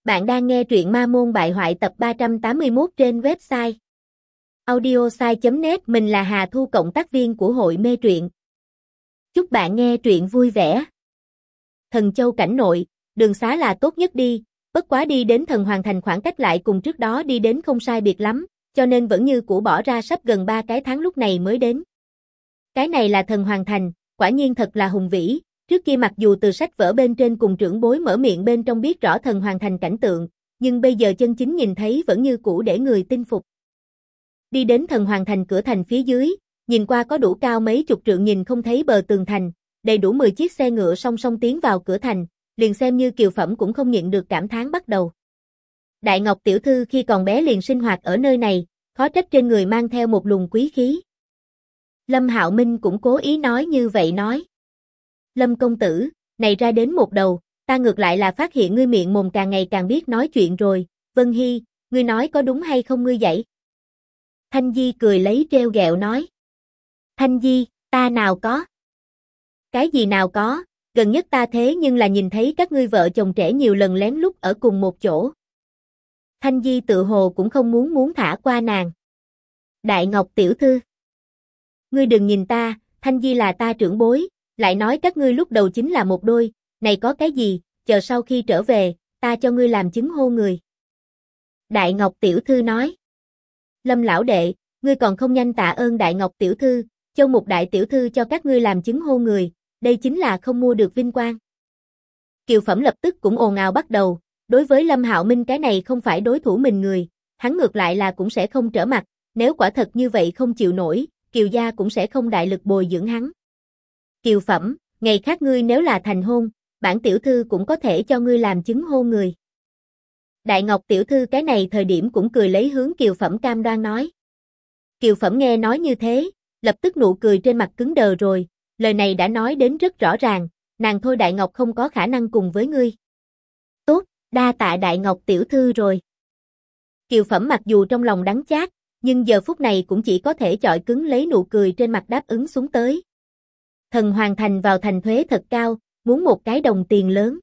Bạn đang nghe truyện Ma Môn Bại Hoại tập 381 trên website audiosai.net. Mình là Hà Thu, cộng tác viên của hội mê truyện. Chúc bạn nghe truyện vui vẻ. Thần Châu cảnh nội, đường xá là tốt nhất đi, bất quá đi đến Thần Hoàng Thành khoảng cách lại cùng trước đó đi đến không sai biệt lắm, cho nên vẫn như cũ bỏ ra sắp gần 3 cái tháng lúc này mới đến. Cái này là Thần Hoàng Thành, quả nhiên thật là hùng vĩ. Trước kia mặc dù từ sách vở bên trên cùng trưởng bối mở miệng bên trong biết rõ Thần Hoàng Thành cảnh tượng, nhưng bây giờ chân chính nhìn thấy vẫn như cũ để người tin phục. Đi đến Thần Hoàng Thành cửa thành phía dưới, nhìn qua có đủ cao mấy chục trượng nhìn không thấy bờ tường thành, đầy đủ 10 chiếc xe ngựa song song tiến vào cửa thành, liền xem như Kiều Phẩm cũng không nhịn được cảm thán bắt đầu. Đại Ngọc tiểu thư khi còn bé liền sinh hoạt ở nơi này, khó trách trên người mang theo một luồng quý khí. Lâm Hạo Minh cũng cố ý nói như vậy nói. Lâm công tử, này ra đến một đầu, ta ngược lại là phát hiện ngươi miệng mồm càng ngày càng biết nói chuyện rồi, Vân Hy, ngươi nói có đúng hay không ngươi vậy? Thanh Di cười lấy trêu ghẹo nói. Thanh Di, ta nào có? Cái gì nào có, gần nhất ta thế nhưng là nhìn thấy các ngươi vợ chồng trẻ nhiều lần lén lút ở cùng một chỗ. Thanh Di tự hồ cũng không muốn thả qua nàng. Đại Ngọc tiểu thư. Ngươi đừng nhìn ta, Thanh Di là ta trưởng bối. Lại nói các ngươi lúc đầu chính là một đôi, này có cái gì, chờ sau khi trở về, ta cho ngươi làm chứng hôn người. Đại Ngọc tiểu thư nói. Lâm lão đệ, ngươi còn không nhanh tạ ơn Đại Ngọc tiểu thư, Châu Mục đại tiểu thư cho các ngươi làm chứng hôn người, đây chính là không mua được vinh quang. Kiều Phẩm lập tức cũng ồn ào bắt đầu, đối với Lâm Hạo Minh cái này không phải đối thủ mình người, hắn ngược lại là cũng sẽ không trở mặt, nếu quả thật như vậy không chịu nổi, Kiều gia cũng sẽ không đại lực bồi dưỡng hắn. Kiều Phẩm, ngày khác ngươi nếu là thành hôn, bản tiểu thư cũng có thể cho ngươi làm chứng hôn người. Đại Ngọc tiểu thư cái này thời điểm cũng cười lấy hướng Kiều Phẩm cam đoan nói. Kiều Phẩm nghe nói như thế, lập tức nụ cười trên mặt cứng đờ rồi, lời này đã nói đến rất rõ ràng, nàng thôi Đại Ngọc không có khả năng cùng với ngươi. Tốt, đa tạ Đại Ngọc tiểu thư rồi. Kiều Phẩm mặc dù trong lòng đắng chát, nhưng giờ phút này cũng chỉ có thể chọi cứng lấy nụ cười trên mặt đáp ứng xuống tới. Thần Hoàng Thành vào thành thuế thật cao, muốn một cái đồng tiền lớn.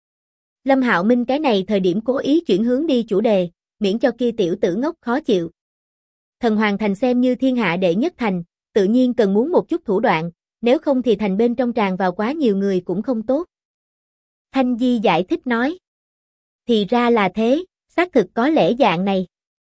Lâm Hạo Minh cái này thời điểm cố ý chuyển hướng đi chủ đề, miễn cho kia tiểu tử ngốc khó chịu. Thần Hoàng Thành xem như thiên hạ đệ nhất thành, tự nhiên cần muốn một chút thủ đoạn, nếu không thì thành bên trong tràn vào quá nhiều người cũng không tốt. Thanh Di giải thích nói. Thì ra là thế, xác thực có lẽ dạng này.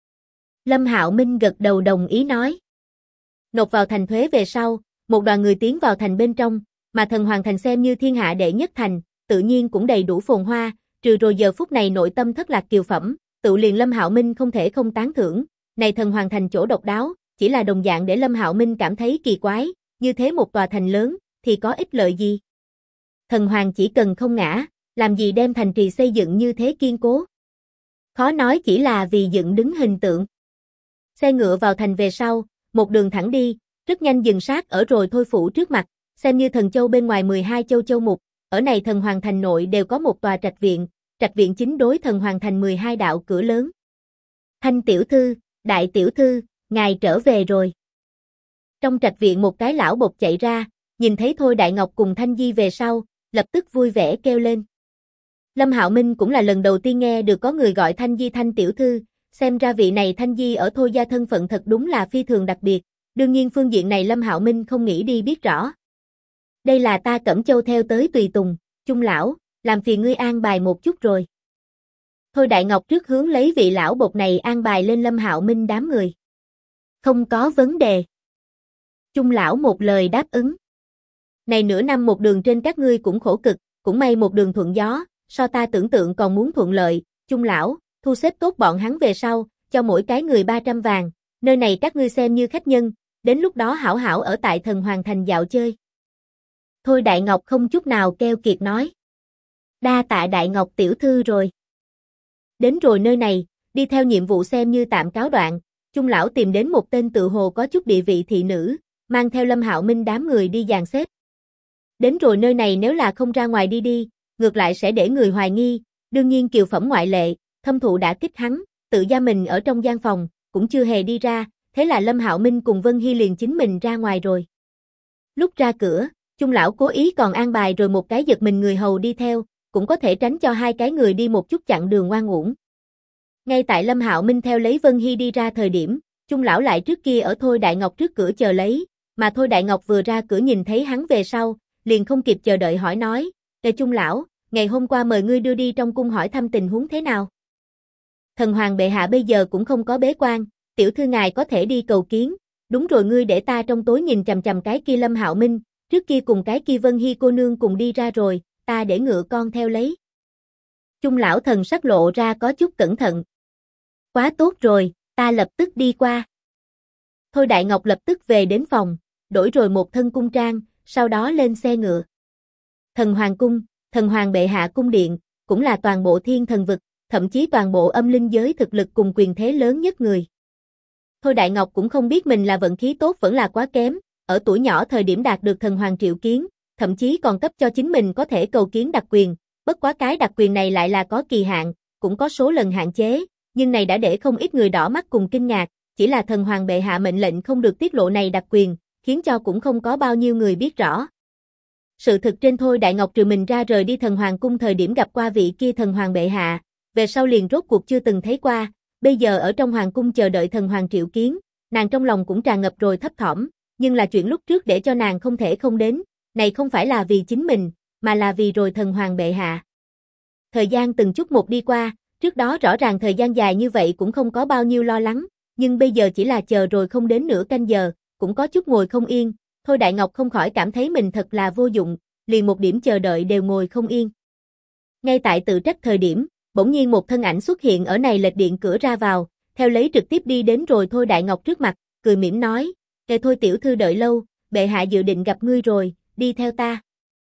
Lâm Hạo Minh gật đầu đồng ý nói. Nộp vào thành thuế về sau, một đoàn người tiến vào thành bên trong, mà Thần Hoàng Thành xem như thiên hạ đệ nhất thành, tự nhiên cũng đầy đủ phồn hoa, trừ rồi giờ phút này nội tâm thất lạc Kiều Phẩm, tự liền Lâm Hạo Minh không thể không tán thưởng, này Thần Hoàng Thành chỗ độc đáo, chỉ là đồng dạng để Lâm Hạo Minh cảm thấy kỳ quái, như thế một tòa thành lớn, thì có ích lợi gì? Thần Hoàng chỉ cần không ngã, làm gì đem thành trì xây dựng như thế kiên cố? Khó nói chỉ là vì dựng đứng hình tượng. Xe ngựa vào thành về sau, một đường thẳng đi, rất nhanh dừng sát ở rồi thôi phủ trước mặt, xem như Thần Châu bên ngoài 12 châu châu mục, ở này Thần Hoàng Thành nội đều có một tòa trạch viện chính đối Thần Hoàng Thành 12 đạo cửa lớn. Thanh tiểu thư, đại tiểu thư, ngài trở về rồi. Trong trạch viện một cái lão bộc chạy ra, nhìn thấy thôi Đại Ngọc cùng Thanh Di về sau, lập tức vui vẻ kêu lên. Lâm Hạo Minh cũng là lần đầu tiên nghe được có người gọi Thanh Di Thanh tiểu thư, xem ra vị này Thanh Di ở thôi gia thân phận thật đúng là phi thường đặc biệt. Đương nhiên phương diện này Lâm Hạo Minh không nghĩ đi biết rõ. Đây là ta Cẩm Châu theo tới tùy tùng, Chung lão, làm phiền ngươi an bài một chút rồi. Thôi Đại Ngọc trước hướng lấy vị lão bột này an bài lên Lâm Hạo Minh đám người. Không có vấn đề. Chung lão một lời đáp ứng. Này nửa năm một đường trên các ngươi cũng khổ cực, cũng may một đường thuận gió, so ta tưởng tượng còn muốn thuận lợi, Chung lão, thu xếp tốt bọn hắn về sau, cho mỗi cái người 300 vàng, nơi này các ngươi xem như khách nhân. Đến lúc đó hảo hảo ở tại Thần Hoàng Thành dạo chơi. Thôi Đại Ngọc không chút nào keo kiệt nói. Đa tạ Đại Ngọc tiểu thư rồi. Đến rồi nơi này, đi theo nhiệm vụ xem như tạm cáo đoạn, Chung lão tìm đến một tên tự hồ có chút địa vị thị nữ, mang theo Lâm Hạo Minh đám người đi dàn xếp. Đến rồi nơi này nếu là không ra ngoài đi, ngược lại sẽ để người hoài nghi, đương nhiên Kiều Phẩm ngoại lệ, thâm thụ đã kích hắn, tự gia mình ở trong gian phòng, cũng chưa hề đi ra. Thế là Lâm Hạo Minh cùng Vân Hy liền chính mình ra ngoài rồi. Lúc ra cửa, Chung lão cố ý còn an bài rồi một cái giật mình người hầu đi theo, cũng có thể tránh cho hai cái người đi một chút chặng đường ngoan uổng. Ngay tại Lâm Hạo Minh theo lấy Vân Hy đi ra thời điểm, Chung lão lại trước kia ở Thôi Đại Ngọc trước cửa chờ lấy, mà Thôi Đại Ngọc vừa ra cửa nhìn thấy hắn về sau, liền không kịp chờ đợi hỏi nói, Chung lão, ngày hôm qua mời ngươi đưa đi trong cung hỏi thăm tình huống thế nào? Thần hoàng bệ hạ bây giờ cũng không có bế quan, tiểu thư ngài có thể đi cầu kiến, đúng rồi ngươi để ta trong tối nhìn chằm chằm cái kia Lâm Hạo Minh, trước kia cùng cái kia Vân Hy cô nương cùng đi ra rồi, ta để ngựa con theo lấy. Chung lão thần sắc lộ ra có chút cẩn thận. Quá tốt rồi, ta lập tức đi qua. Thôi Đại Ngọc lập tức về đến phòng, đổi rồi một thân cung trang, sau đó lên xe ngựa. Thần hoàng cung, thần hoàng bệ hạ cung điện, cũng là toàn bộ thiên thần vực, thậm chí toàn bộ âm linh giới thực lực cùng quyền thế lớn nhất người. Thôi Đại Ngọc cũng không biết mình là vận khí tốt vẫn là quá kém, ở tuổi nhỏ thời điểm đạt được thần hoàng triệu kiến, thậm chí còn cấp cho chính mình có thể cầu kiến đặc quyền, bất quá cái đặc quyền này lại là có kỳ hạn, cũng có số lần hạn chế, nhưng này đã để không ít người đỏ mắt cùng kinh ngạc, chỉ là thần hoàng bệ hạ mệnh lệnh không được tiết lộ này đặc quyền, khiến cho cũng không có bao nhiêu người biết rõ. Sự thực trên Thôi Đại Ngọc trừ mình ra rời đi thần hoàng cung thời điểm gặp qua vị kia thần hoàng bệ hạ, về sau liền rốt cuộc chưa từng thấy qua, bây giờ ở trong hoàng cung chờ đợi thần hoàng triệu kiến, nàng trong lòng cũng tràn ngập rồi thấp thỏm, nhưng là chuyện lúc trước để cho nàng không thể không đến, này không phải là vì chính mình, mà là vì rồi thần hoàng bệ hạ. Thời gian từng chút một đi qua, trước đó rõ ràng thời gian dài như vậy cũng không có bao nhiêu lo lắng, nhưng bây giờ chỉ là chờ rồi không đến nửa canh giờ, cũng có chút ngồi không yên, Thôi Đại Ngọc không khỏi cảm thấy mình thật là vô dụng, liền một điểm chờ đợi đều ngồi không yên. Ngay tại tự trách thời điểm, bỗng nhiên một thân ảnh xuất hiện ở này lệch điện cửa ra vào, theo lấy trực tiếp đi đến rồi Thôi Đại Ngọc trước mặt, cười mỉm nói, Thôi tiểu thư đợi lâu, bệ hạ dự định gặp ngươi rồi, đi theo ta.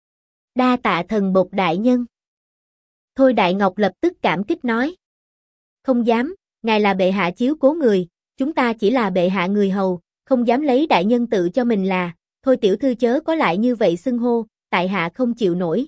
Đa tạ thần bộc đại nhân. Thôi Đại Ngọc lập tức cảm kích nói. Không dám, ngài là bệ hạ chiếu cố người, chúng ta chỉ là bệ hạ người hầu, không dám lấy đại nhân tự cho mình là, thôi tiểu thư chớ có lại như vậy xưng hô, tại hạ không chịu nổi.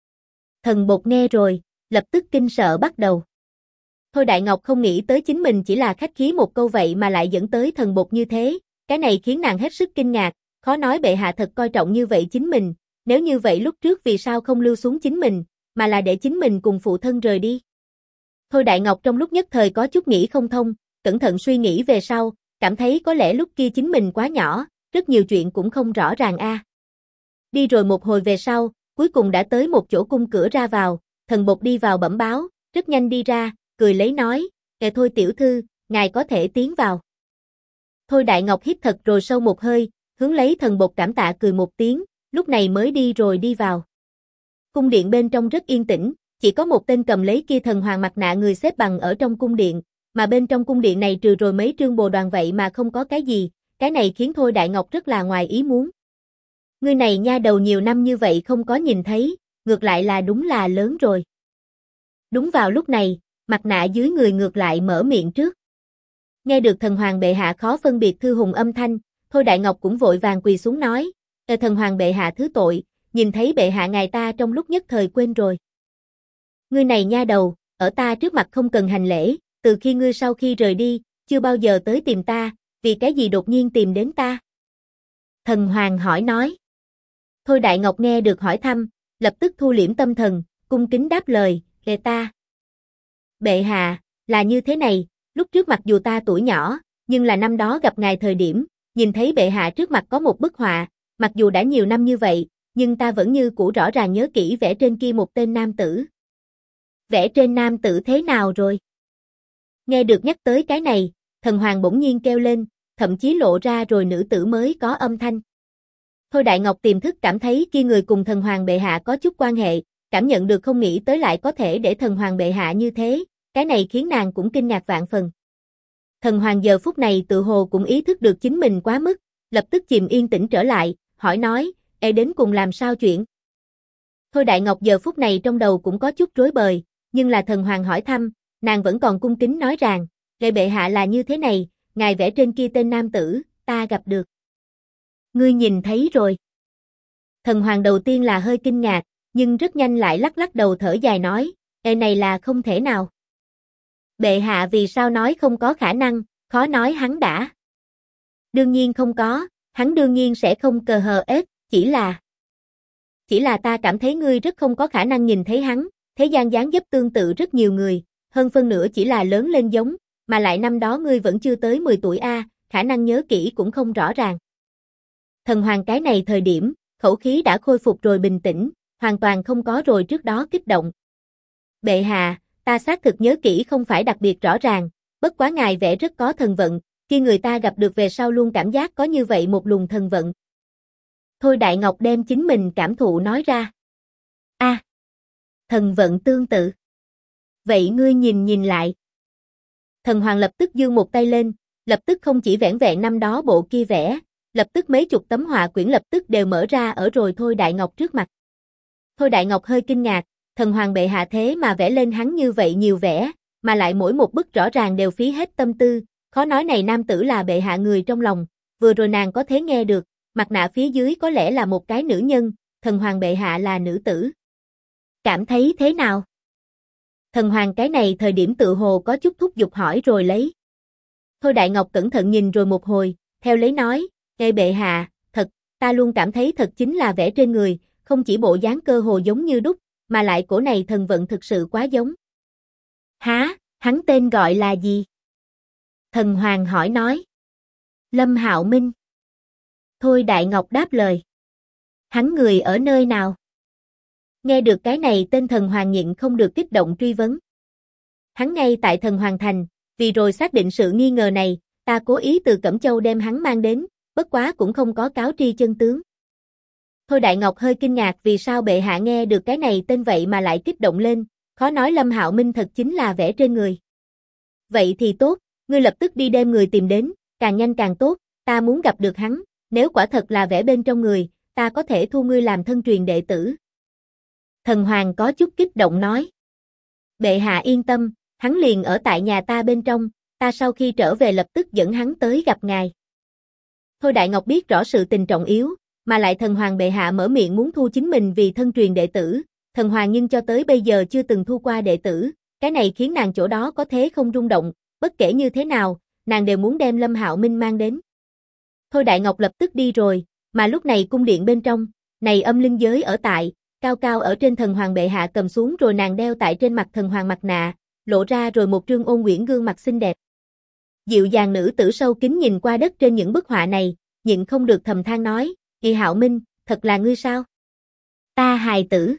Thần bột nghe rồi, lập tức kinh sợ bắt đầu. Thôi Đại Ngọc không nghĩ tới chính mình chỉ là khách khí một câu vậy mà lại dẫn tới thần bột như thế, cái này khiến nàng hết sức kinh ngạc, khó nói bệ hạ thật coi trọng như vậy chính mình, nếu như vậy lúc trước vì sao không lưu xuống chính mình, mà là để chính mình cùng phụ thân rời đi. Thôi Đại Ngọc trong lúc nhất thời có chút nghĩ không thông, cẩn thận suy nghĩ về sau, cảm thấy có lẽ lúc kia chính mình quá nhỏ, rất nhiều chuyện cũng không rõ ràng a. Đi rồi một hồi về sau, cuối cùng đã tới một chỗ cung cửa ra vào, thần bột đi vào bẩm báo, rất nhanh đi ra, cười lấy nói, thôi tiểu thư, ngài có thể tiến vào. Thôi Đại Ngọc hít thật rồi sâu một hơi, hướng lấy thần bột cảm tạ cười một tiếng, lúc này mới đi rồi đi vào. Cung điện bên trong rất yên tĩnh, chỉ có một tên cầm lấy kia thần hoàng mặt nạ người xếp bằng ở trong cung điện, mà bên trong cung điện này trừ rồi mấy trương bồ đoàn vậy mà không có cái gì, cái này khiến Thôi Đại Ngọc rất là ngoài ý muốn. Người này nha đầu nhiều năm như vậy không có nhìn thấy, ngược lại là đúng là lớn rồi. Đúng vào lúc này, mặt nạ dưới người ngược lại mở miệng trước. Nghe được thần hoàng bệ hạ khó phân biệt thư hùng âm thanh, Thôi Đại Ngọc cũng vội vàng quỳ xuống nói, thần hoàng bệ hạ thứ tội, nhìn thấy bệ hạ ngài ta trong lúc nhất thời quên rồi. Ngươi này nha đầu, ở ta trước mặt không cần hành lễ, từ khi ngươi sau khi rời đi, chưa bao giờ tới tìm ta, vì cái gì đột nhiên tìm đến ta? Thần hoàng hỏi nói. Thôi Đại Ngọc nghe được hỏi thăm, lập tức thu liễm tâm thần, cung kính đáp lời, ta. Bệ hạ, là như thế này, lúc trước mặc dù ta tuổi nhỏ, nhưng là năm đó gặp ngài thời điểm, nhìn thấy bệ hạ trước mặt có một bức họa, mặc dù đã nhiều năm như vậy, nhưng ta vẫn như cũ rõ ràng nhớ kỹ vẽ trên kia một tên nam tử. Vẽ trên nam tử thế nào rồi? Nghe được nhắc tới cái này, thần hoàng bỗng nhiên kêu lên, thậm chí lộ ra rồi nữ tử mới có âm thanh. Thôi Đại Ngọc tiềm thức cảm thấy kia người cùng thần hoàng bệ hạ có chút quan hệ, cảm nhận được không nghĩ tới lại có thể để thần hoàng bệ hạ như thế, cái này khiến nàng cũng kinh ngạc vạn phần. Thần hoàng giờ phút này tự hồ cũng ý thức được chính mình quá mức, lập tức chìm yên tĩnh trở lại, hỏi nói, đến cùng làm sao chuyện? Thôi Đại Ngọc giờ phút này trong đầu cũng có chút rối bời, nhưng là thần hoàng hỏi thăm, nàng vẫn còn cung kính nói rằng, bệ hạ là như thế này, ngài vẽ trên kia tên nam tử, ta gặp được. Ngươi nhìn thấy rồi. Thần hoàng đầu tiên là hơi kinh ngạc, nhưng rất nhanh lại lắc lắc đầu thở dài nói, này là không thể nào. Bệ hạ vì sao nói không có khả năng, khó nói hắn đã. Đương nhiên không có, hắn đương nhiên sẽ không cờ hờ ết, chỉ là ta cảm thấy ngươi rất không có khả năng nhìn thấy hắn, thế gian dáng dấp tương tự rất nhiều người, hơn phân nửa chỉ là lớn lên giống, mà lại năm đó ngươi vẫn chưa tới 10 tuổi khả năng nhớ kỹ cũng không rõ ràng. Thần Hoàng cái này thời điểm, khẩu khí đã khôi phục rồi bình tĩnh, hoàn toàn không có rồi trước đó kích động. Bệ hạ, ta xác thực nhớ kỹ không phải đặc biệt rõ ràng, bất quá ngài vẽ rất có thần vận, khi người ta gặp được về sau luôn cảm giác có như vậy một luồng thần vận. Thôi Đại Ngọc đem chính mình cảm thụ nói ra. Thần vận tương tự. Vậy ngươi nhìn lại. Thần Hoàng lập tức giương một tay lên, lập tức không chỉ vẻn vẹn năm đó bộ kia vẽ, lập tức mấy chục tấm họa quyển lập tức đều mở ra ở rồi Thôi Đại Ngọc trước mặt. Thôi Đại Ngọc hơi kinh ngạc, Thần Hoàng bệ hạ thế mà vẽ lên hắn như vậy nhiều vẽ, mà lại mỗi một bức rõ ràng đều phí hết tâm tư, khó nói này nam tử là bệ hạ người trong lòng, vừa rồi nàng có thể nghe được, mặt nạ phía dưới có lẽ là một cái nữ nhân, Thần Hoàng bệ hạ là nữ tử. Cảm thấy thế nào? Thần Hoàng cái này thời điểm tự hồ có chút thúc giục hỏi rồi lấy. Thôi Đại Ngọc cẩn thận nhìn rồi một hồi, theo lấy nói, "Ê bệ hạ, thật, ta luôn cảm thấy thật chính là vẽ trên người, không chỉ bộ dáng cơ hồ giống như đúc, mà lại cổ này thần vận thực sự quá giống." Há, hắn tên gọi là gì? Thần Hoàng hỏi nói. Lâm Hạo Minh. Thôi Đại Ngọc đáp lời. Hắn người ở nơi nào? Nghe được cái này tên Thần Hoàng nhịn không được kích động truy vấn. Hắn ngay tại Thần Hoàng Thành, vì rồi xác định sự nghi ngờ này, ta cố ý từ Cẩm Châu đem hắn mang đến, bất quá cũng không có cáo tri chân tướng. Thôi Đại Ngọc hơi kinh ngạc vì sao bệ hạ nghe được cái này tên vậy mà lại kích động lên, khó nói Lâm Hạo Minh thật chính là vẽ trên người. Vậy thì tốt, ngươi lập tức đi đem người tìm đến, càng nhanh càng tốt, ta muốn gặp được hắn, nếu quả thật là vẽ bên trong người, ta có thể thu ngươi làm thân truyền đệ tử. Thần Hoàng có chút kích động nói. Bệ hạ yên tâm, hắn liền ở tại nhà ta bên trong, ta sau khi trở về lập tức dẫn hắn tới gặp ngài. Thôi Đại Ngọc biết rõ sự tình trọng yếu, mà lại Thần Hoàng bệ hạ mở miệng muốn thu chính mình vì thân truyền đệ tử, Thần Hoàng nhưng cho tới bây giờ chưa từng thu qua đệ tử, cái này khiến nàng chỗ đó có thế không rung động, bất kể như thế nào, nàng đều muốn đem Lâm Hạo Minh mang đến. Thôi Đại Ngọc lập tức đi rồi, mà lúc này cung điện bên trong, này âm linh giới ở tại, cao cao ở trên Thần Hoàng bệ hạ cầm xuống rồi nàng đeo tại trên mặt Thần Hoàng mặt nạ, lộ ra rồi một trương ôn nguyễn gương mặt xinh đẹp. Dịu dàng nữ tử sâu kín nhìn qua đất trên những bức họa này, nhịn không được thầm than nói, "Kỳ Hạo Minh, thật là ngươi sao?" Ta hài tử.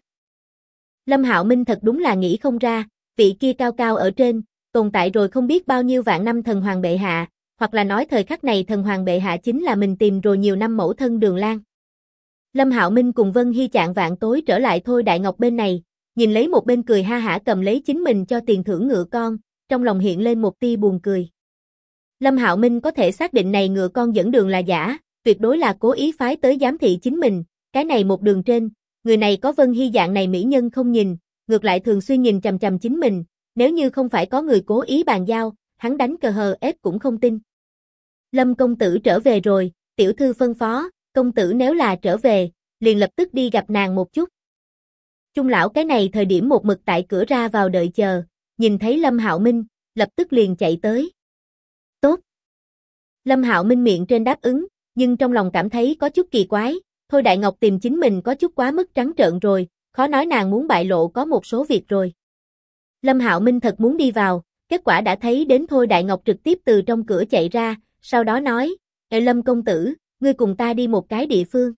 Lâm Hạo Minh thật đúng là nghĩ không ra, vị kia cao cao ở trên, tồn tại rồi không biết bao nhiêu vạn năm Thần Hoàng bệ hạ, hoặc là nói thời khắc này Thần Hoàng bệ hạ chính là mình tìm rồi nhiều năm mẫu thân Đường Lan. Lâm Hạo Minh cùng Vân Hy chạng vạn tối trở lại Thôi Đại Ngọc bên này, nhìn lấy một bên cười ha hả cầm lấy chính mình cho tiền thưởng ngựa con, trong lòng hiện lên một tia buồn cười. Lâm Hạo Minh có thể xác định này ngựa con dẫn đường là giả, tuyệt đối là cố ý phái tới giám thị chính mình, cái này một đường trên, người này có Vân Hy dạng này mỹ nhân không nhìn, ngược lại thường xuyên nhìn chằm chằm chính mình, nếu như không phải có người cố ý bàn giao, hắn đánh cờ hờ ép cũng không tin. Lâm công tử trở về rồi, tiểu thư phân phó, công tử nếu là trở về, liền lập tức đi gặp nàng một chút. Trung lão cái này thời điểm một mực tại cửa ra vào đợi chờ, nhìn thấy Lâm Hạo Minh, lập tức liền chạy tới. Tốt. Lâm Hạo Minh miệng trên đáp ứng, nhưng trong lòng cảm thấy có chút kỳ quái, Thôi Đại Ngọc tìm chính mình có chút quá mức trắng trợn rồi, khó nói nàng muốn bại lộ có một số việc rồi. Lâm Hạo Minh thật muốn đi vào, kết quả đã thấy đến Thôi Đại Ngọc trực tiếp từ trong cửa chạy ra, sau đó nói, "Ê Lâm công tử, ngươi cùng ta đi một cái địa phương."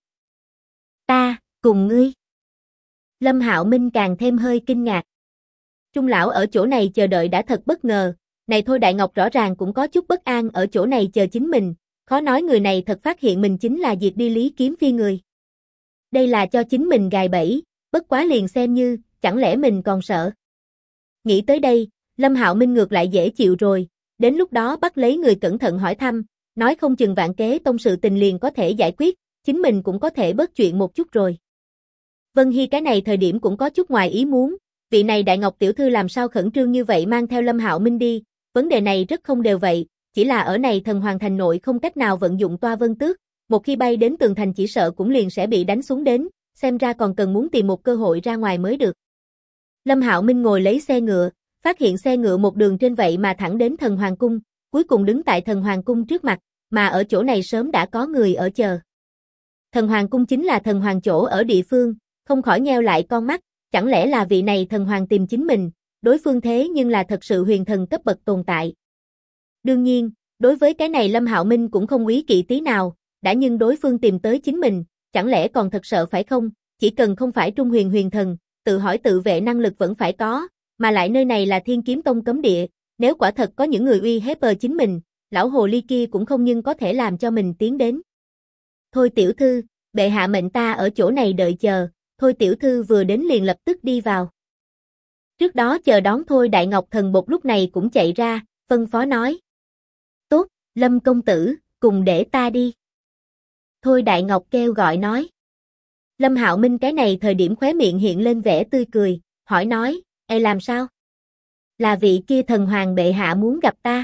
Ta, cùng ngươi. Lâm Hạo Minh càng thêm hơi kinh ngạc. Trung lão ở chỗ này chờ đợi đã thật bất ngờ, này Thôi Đại Ngọc rõ ràng cũng có chút bất an ở chỗ này chờ chính mình, khó nói người này thật phát hiện mình chính là diệt đi Lý Kiếm Phi người. Đây là cho chính mình gài bẫy, bất quá liền xem như, chẳng lẽ mình còn sợ. Nghĩ tới đây, Lâm Hạo Minh ngược lại dễ chịu rồi, đến lúc đó bắt lấy người cẩn thận hỏi thăm, nói không chừng Vạn Kế Tông sự tình liền có thể giải quyết, chính mình cũng có thể bớt chuyện một chút rồi. Vân Hy cái này thời điểm cũng có chút ngoài ý muốn, vị này Đại Ngọc tiểu thư làm sao khẩn trương như vậy mang theo Lâm Hạo Minh đi, vấn đề này rất không đều vậy, chỉ là ở này Thần Hoàng Thành nội không cách nào vận dụng toa vân tước, một khi bay đến tường thành chỉ sợ cũng liền sẽ bị đánh xuống đến, xem ra còn cần muốn tìm một cơ hội ra ngoài mới được. Lâm Hạo Minh ngồi lấy xe ngựa, phát hiện xe ngựa một đường trên vậy mà thẳng đến Thần Hoàng Cung, cuối cùng đứng tại Thần Hoàng Cung trước mặt, mà ở chỗ này sớm đã có người ở chờ. Thần Hoàng Cung chính là Thần Hoàng chỗ ở địa phương, không khỏi nheo lại con mắt, chẳng lẽ là vị này thần hoàng tìm chính mình, đối phương thế nhưng là thật sự huyền thần cấp bậc tồn tại. Đương nhiên, đối với cái này Lâm Hạo Minh cũng không úy kỵ tí nào, đã nhưng đối phương tìm tới chính mình, chẳng lẽ còn thật sợ phải không, chỉ cần không phải trung huyền huyền thần, tự hỏi tự vệ năng lực vẫn phải có, mà lại nơi này là Thiên Kiếm Tông cấm địa, nếu quả thật có những người uy hiếp chính mình, lão hồ ly kia cũng không nhưng có thể làm cho mình tiến đến. Thôi tiểu thư, bệ hạ mệnh ta ở chỗ này đợi chờ, thôi tiểu thư vừa đến liền lập tức đi vào. Trước đó chờ đón thôi Đại Ngọc Thần Bột lúc này cũng chạy ra, phân phó nói. Tốt, Lâm công tử, cùng để ta đi. Thôi Đại Ngọc kêu gọi nói. Lâm Hạo Minh cái này thời điểm khóe miệng hiện lên vẻ tươi cười, hỏi nói, làm sao? Là vị kia thần hoàng bệ hạ muốn gặp ta.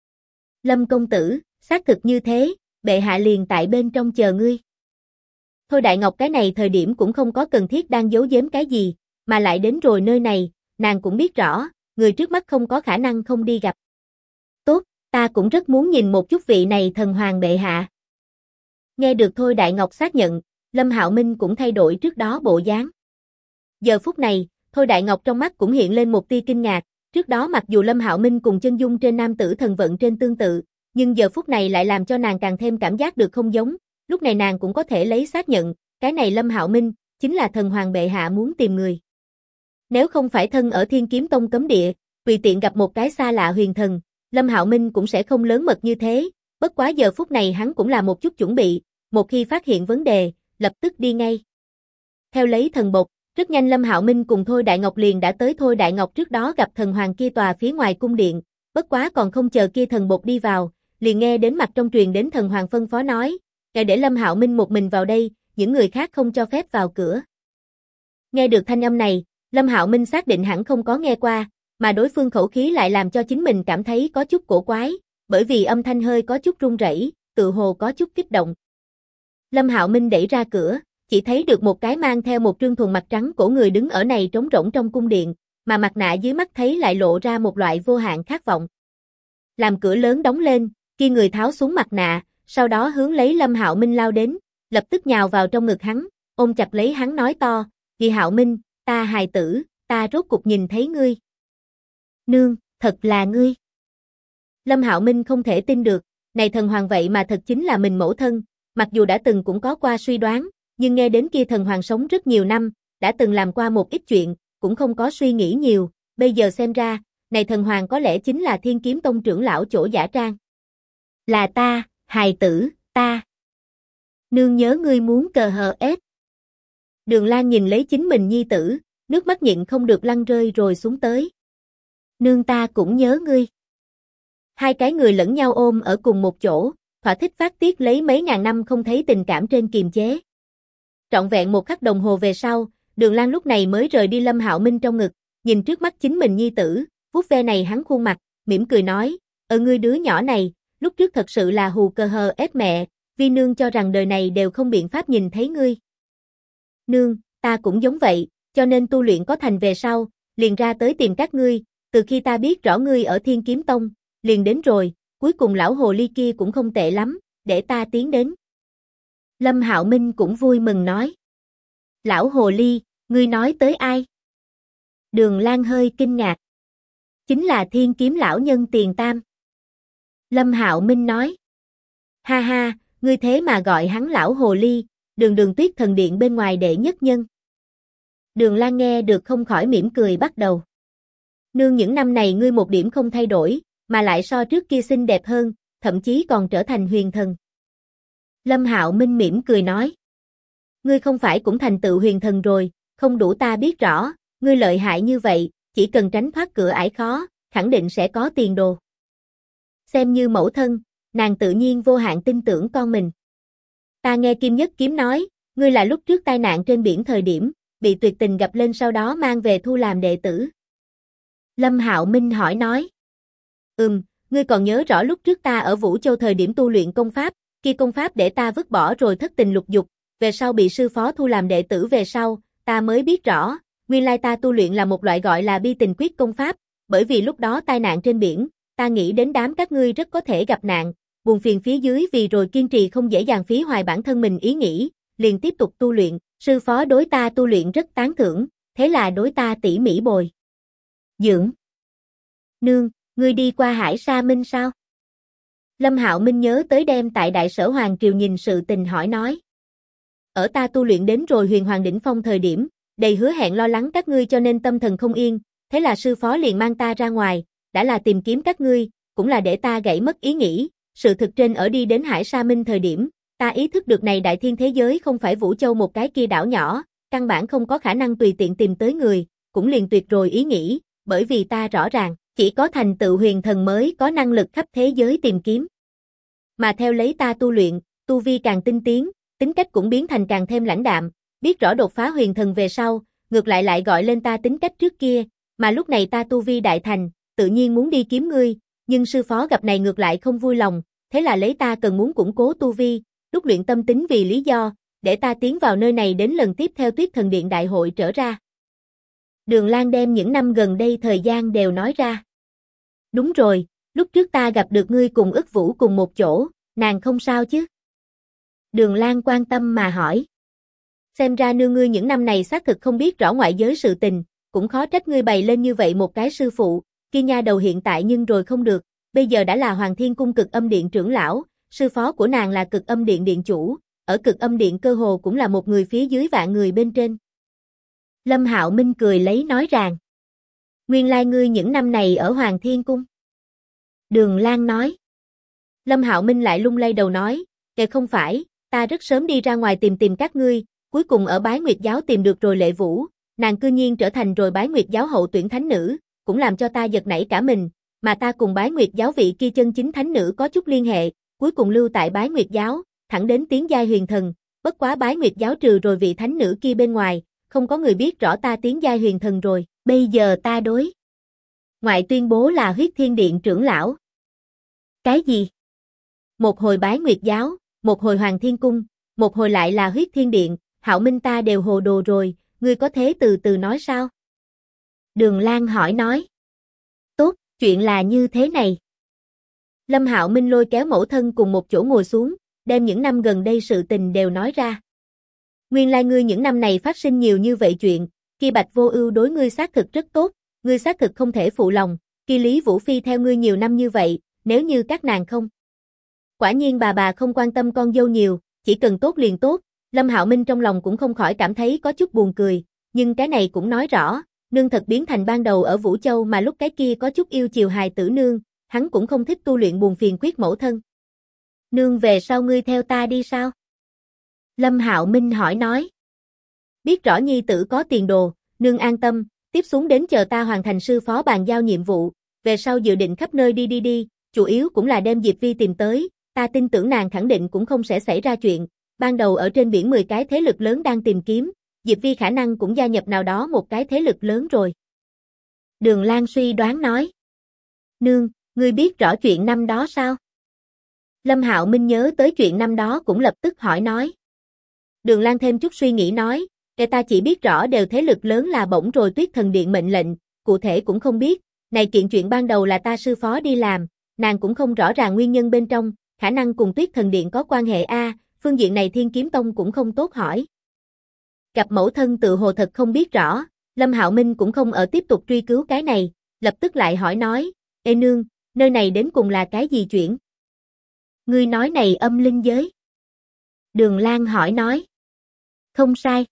Lâm công tử, xác thực như thế, bệ hạ liền tại bên trong chờ ngươi. Thôi Đại Ngọc cái này thời điểm cũng không có cần thiết đang giấu giếm cái gì, mà lại đến rồi nơi này, nàng cũng biết rõ, người trước mắt không có khả năng không đi gặp. Tốt, ta cũng rất muốn nhìn một chút vị này thần hoàng bệ hạ. Nghe được Thôi Đại Ngọc xác nhận, Lâm Hạo Minh cũng thay đổi trước đó bộ dáng. Giờ phút này, Thôi Đại Ngọc trong mắt cũng hiện lên một tia kinh ngạc, trước đó mặc dù Lâm Hạo Minh cùng chân dung trên nam tử thần vận trên tương tự, nhưng giờ phút này lại làm cho nàng càng thêm cảm giác được không giống, lúc này nàng cũng có thể lấy xác nhận, cái này Lâm Hạo Minh, chính là thần hoàng bệ hạ muốn tìm người. Nếu không phải thân ở Thiên Kiếm Tông cấm địa, tùy tiện gặp một cái xa lạ huyền thần, Lâm Hạo Minh cũng sẽ không lớn mật như thế, bất quá giờ phút này hắn cũng là một chút chuẩn bị, một khi phát hiện vấn đề, lập tức đi ngay. Theo lấy thần bột, rất nhanh Lâm Hạo Minh cùng Thôi Đại Ngọc liền đã tới Thôi Đại Ngọc trước đó gặp thần hoàng kia tòa phía ngoài cung điện, bất quá còn không chờ kia thần bột đi vào, liền nghe đến mặt trong truyền đến thần hoàng phân phó nói, ngài để Lâm Hạo Minh một mình vào đây, những người khác không cho phép vào cửa. Nghe được thanh âm này, Lâm Hạo Minh xác định hẳn không có nghe qua, mà đối phương khẩu khí lại làm cho chính mình cảm thấy có chút cổ quái, bởi vì âm thanh hơi có chút run rẩy, tự hồ có chút kích động. Lâm Hạo Minh đẩy ra cửa, chỉ thấy được một cái mang theo một trương thuần mặt trắng cổ người đứng ở này trống rỗng trong cung điện, mà mặt nạ dưới mắt thấy lại lộ ra một loại vô hạn khát vọng. Làm cửa lớn đóng lên, kia người tháo xuống mặt nạ, sau đó hướng lấy Lâm Hạo Minh lao đến, lập tức nhào vào trong ngực hắn, ôm chặt lấy hắn nói to, "Vì Hạo Minh, ta hài tử, ta rốt cục nhìn thấy ngươi." "Nương, thật là ngươi." Lâm Hạo Minh không thể tin được, này thần hoàng vậy mà thật chính là mình mẫu thân, mặc dù đã từng cũng có qua suy đoán, nhưng nghe đến kia thần hoàng sống rất nhiều năm, đã từng làm qua một ít chuyện, cũng không có suy nghĩ nhiều, bây giờ xem ra, này thần hoàng có lẽ chính là Thiên Kiếm Tông trưởng lão chỗ giả trang. "Là ta, hài tử, ta. Nương nhớ ngươi muốn cờ hờ ết." Đường Lan nhìn lấy chính mình nhi tử, nước mắt nhịn không được lăn rơi rồi xuống tới. "Nương ta cũng nhớ ngươi." Hai cái người lẫn nhau ôm ở cùng một chỗ, thỏa thích phát tiết lấy mấy ngàn năm không thấy tình cảm trên kiềm chế. Trọn vẹn một khắc đồng hồ về sau, Đường Lan lúc này mới rời đi Lâm Hạo Minh trong ngực, nhìn trước mắt chính mình nhi tử, vuốt ve này hắn khuôn mặt, mỉm cười nói, ngươi đứa nhỏ này, lúc trước thật sự là hù cờ hờ ép mẹ, vi nương cho rằng đời này đều không biện pháp nhìn thấy ngươi." "Nương, ta cũng giống vậy, cho nên tu luyện có thành về sau, liền ra tới tìm các ngươi, từ khi ta biết rõ ngươi ở Thiên Kiếm Tông, liền đến rồi, cuối cùng lão hồ ly kia cũng không tệ lắm, để ta tiến đến." Lâm Hạo Minh cũng vui mừng nói. "Lão hồ ly, ngươi nói tới ai?" Đường Lan hơi kinh ngạc. "Chính là Thiên Kiếm lão nhân Tiền Tam." Lâm Hạo Minh nói. "Ha ha, ngươi thế mà gọi hắn lão hồ ly, Đường Tuyết thần điện bên ngoài đệ nhất nhân." Đường Lan nghe được không khỏi mỉm cười bắt đầu. "Nương những năm này ngươi một điểm không thay đổi, mà lại so trước kia xinh đẹp hơn, thậm chí còn trở thành huyền thần." Lâm Hạo Minh mỉm cười nói. "Ngươi không phải cũng thành tựu huyền thần rồi, không đủ ta biết rõ, ngươi lợi hại như vậy, chỉ cần tránh thoát cửa ải khó, khẳng định sẽ có tiền đồ." Xem như mẫu thân, nàng tự nhiên vô hạn tin tưởng con mình. "Ta nghe Kim Nhất Kiếm nói, ngươi là lúc trước tai nạn trên biển thời điểm, bị tuyệt tình gặp lên sau đó mang về thu làm đệ tử." Lâm Hạo Minh hỏi nói. Ngươi còn nhớ rõ lúc trước ta ở Vũ Châu thời điểm tu luyện công pháp, kia công pháp để ta vứt bỏ rồi thất tình lục dục, về sau bị sư phó thu làm đệ tử về sau, ta mới biết rõ, nguyên lai ta tu luyện là một loại gọi là bi tình quyết công pháp, bởi vì lúc đó tai nạn trên biển, ta nghĩ đến đám các ngươi rất có thể gặp nạn, buồn phiền phía dưới vì rồi kiên trì không dễ dàng phí hoài bản thân mình ý nghĩ, liền tiếp tục tu luyện, sư phó đối ta tu luyện rất tán thưởng, thế là đối ta tỉ mỉ bồi dưỡng. Nương, ngươi đi qua Hải Sa Minh sao? Lâm Hạo Minh nhớ tới đêm tại Đại Sở Hoàng Triều nhìn sự tình hỏi nói. Ở ta tu luyện đến rồi huyền hoàng đỉnh phong thời điểm, đầy hứa hẹn lo lắng các ngươi cho nên tâm thần không yên, thế là sư phó liền mang ta ra ngoài, đã là tìm kiếm các ngươi, cũng là để ta gãy mất ý nghĩ. Sự thực trên ở đi đến Hải Sa Minh thời điểm, ta ý thức được này đại thiên thế giới không phải Vũ Châu một cái kia đảo nhỏ, căn bản không có khả năng tùy tiện tìm tới người, cũng liền tuyệt rồi ý nghĩ, bởi vì ta rõ ràng, chỉ có thành tựu huyền thần mới có năng lực khắp thế giới tìm kiếm. Mà theo lấy ta tu luyện, tu vi càng tinh tiến, tính cách cũng biến thành càng thêm lãnh đạm, biết rõ đột phá huyền thần về sau, ngược lại gọi lên ta tính cách trước kia, mà lúc này ta tu vi đại thành, tự nhiên muốn đi kiếm ngươi, nhưng sư phó gặp này ngược lại không vui lòng, thế là lấy ta cần muốn củng cố tu vi, lúc luyện tâm tính vì lý do, để ta tiến vào nơi này đến lần tiếp theo Tuyết Thần Điện đại hội trở ra. Đường Lan đem những năm gần đây thời gian đều nói ra. Đúng rồi, lúc trước ta gặp được ngươi cùng Ức Vũ cùng một chỗ, nàng không sao chứ? Đường Lan quan tâm mà hỏi. Xem ra nương ngươi những năm này xác thực không biết rõ ngoại giới sự tình, cũng khó trách ngươi bày lên như vậy một cái sư phụ, kia nha đầu hiện tại nhưng rồi không được, bây giờ đã là Hoàng Thiên Cung Cực Âm Điện trưởng lão, sư phó của nàng là Cực Âm Điện điện chủ, ở Cực Âm Điện cơ hồ cũng là một người phía dưới vạn người bên trên. Lâm Hạo Minh cười lấy nói rằng, nguyên lai ngươi những năm này ở Hoàng Thiên Cung. Đường Lan nói. Lâm Hạo Minh lại lung lay đầu nói, kể không phải, ta rất sớm đi ra ngoài tìm các ngươi, cuối cùng ở Bái Nguyệt giáo tìm được rồi Lệ Vũ, nàng cư nhiên trở thành rồi Bái Nguyệt giáo hậu tuyển thánh nữ, cũng làm cho ta giật nảy cả mình, mà ta cùng Bái Nguyệt giáo vị kia chân chính thánh nữ có chút liên hệ, cuối cùng lưu tại Bái Nguyệt giáo, thẳng đến tiến giai huyền thần, bất quá Bái Nguyệt giáo trừ rồi vị thánh nữ kia bên ngoài, không có người biết rõ ta tiến giai huyền thần rồi, bây giờ ta đối ngoại tuyên bố là Huyết Thiên Điện trưởng lão. Cái gì? Một hồi Bái Nguyệt giáo, một hồi Hoàng Thiên Cung, một hồi lại là Huyết Thiên Điện, Hạo Minh ta đều hồ đồ rồi, ngươi có thế từ từ nói sao? Đường Lan hỏi nói. Tốt, chuyện là như thế này. Lâm Hạo Minh lôi kéo mẫu thân cùng một chỗ ngồi xuống, đem những năm gần đây sự tình đều nói ra. Nguyên lai ngươi những năm này phát sinh nhiều như vậy chuyện, kia Bạch Vô Ưu đối ngươi xác thực rất tốt, ngươi xác thực không thể phụ lòng, kia Lý Vũ Phi theo ngươi nhiều năm như vậy, nếu như các nàng không. Quả nhiên bà không quan tâm con dâu nhiều, chỉ cần tốt liền tốt, Lâm Hạo Minh trong lòng cũng không khỏi cảm thấy có chút buồn cười, nhưng cái này cũng nói rõ, nương thật biến thành ban đầu ở Vũ Châu mà lúc cái kia có chút yêu chiều hài tử nương, hắn cũng không thích tu luyện buồn phiền quyết mẫu thân. Nương về sau ngươi theo ta đi sao? Lâm Hạo Minh hỏi nói. Biết rõ nhi tử có tiền đồ, nương an tâm, tiếp xuống đến chờ ta hoàn thành sư phó bàn giao nhiệm vụ, về sau dự định khắp nơi đi, chủ yếu cũng là đem Diệp Vi tìm tới, ta tin tưởng nàng khẳng định cũng không sẽ xảy ra chuyện, ban đầu ở trên biển 10 cái thế lực lớn đang tìm kiếm, Diệp Vi khả năng cũng gia nhập nào đó một cái thế lực lớn rồi. Đường Lan suy đoán nói. Nương, ngươi biết rõ chuyện năm đó sao? Lâm Hạo Minh nhớ tới chuyện năm đó cũng lập tức hỏi nói. Đường Lan thêm chút suy nghĩ nói, ta chỉ biết rõ đều thế lực lớn là bổng rồi Tuyết Thần Điện mệnh lệnh, cụ thể cũng không biết, này kiện chuyện ban đầu là ta sư phó đi làm, nàng cũng không rõ ràng nguyên nhân bên trong, khả năng cùng Tuyết Thần Điện có quan hệ phương diện này Thiên Kiếm Tông cũng không tốt hỏi. Gặp mẫu thân tự hồ thật không biết rõ, Lâm Hạo Minh cũng không ở tiếp tục truy cứu cái này, lập tức lại hỏi nói, ê nương, nơi này đến cùng là cái gì chuyện? Ngươi nói này âm linh giới. Đường Lan hỏi nói. Không sai.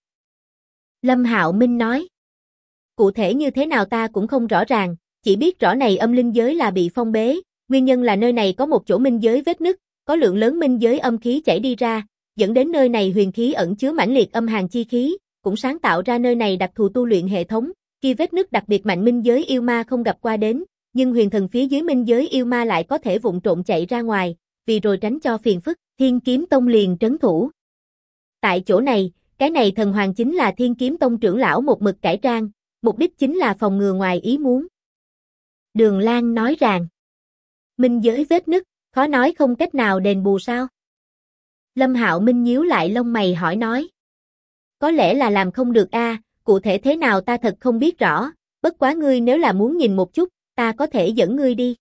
Lâm Hạo Minh nói. Cụ thể như thế nào ta cũng không rõ ràng, chỉ biết rõ này âm linh giới là bị phong bế, nguyên nhân là nơi này có một chỗ minh giới vết nứt, có lượng lớn minh giới âm khí chảy đi ra, dẫn đến nơi này huyền khí ẩn chứa mãnh liệt âm hàn chi khí, cũng sáng tạo ra nơi này đặc thù tu luyện hệ thống, kia vết nứt đặc biệt mạnh minh giới yêu ma không gặp qua đến, nhưng huyền thần phía dưới minh giới yêu ma lại có thể vụng trộn chạy ra ngoài, vì rồi tránh cho phiền phức, Thiên Kiếm Tông liền trấn thủ. Tại chỗ này, cái này thần hoàng chính là Thiên Kiếm Tông trưởng lão một mực cải trang, mục đích chính là phòng ngừa ngoài ý muốn. Đường Lan nói rằng, minh giới vết nứt, khó nói không cách nào đền bù sao? Lâm Hạo Minh nhíu lại lông mày hỏi nói. Có lẽ là làm không được cụ thể thế nào ta thật không biết rõ, bất quá ngươi nếu là muốn nhìn một chút, ta có thể dẫn ngươi đi.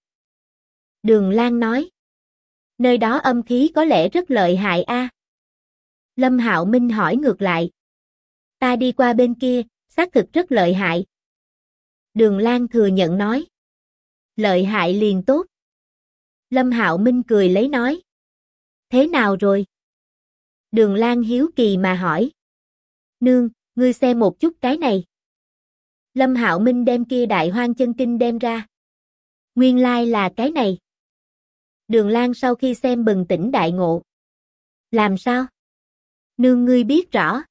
Đường Lan nói. Nơi đó âm khí có lẽ rất lợi hại Lâm Hạo Minh hỏi ngược lại. Ta đi qua bên kia, xác thực rất lợi hại. Đường Lan thừa nhận nói. Lợi hại liền tốt. Lâm Hạo Minh cười lấy nói. Thế nào rồi? Đường Lan hiếu kỳ mà hỏi. Nương, ngươi xem một chút cái này. Lâm Hạo Minh đem kia Đại Hoang Chân Kinh đem ra. Nguyên lai là cái này. Đường Lan sau khi xem bừng tỉnh đại ngộ. Làm sao? Nương ngươi biết rõ.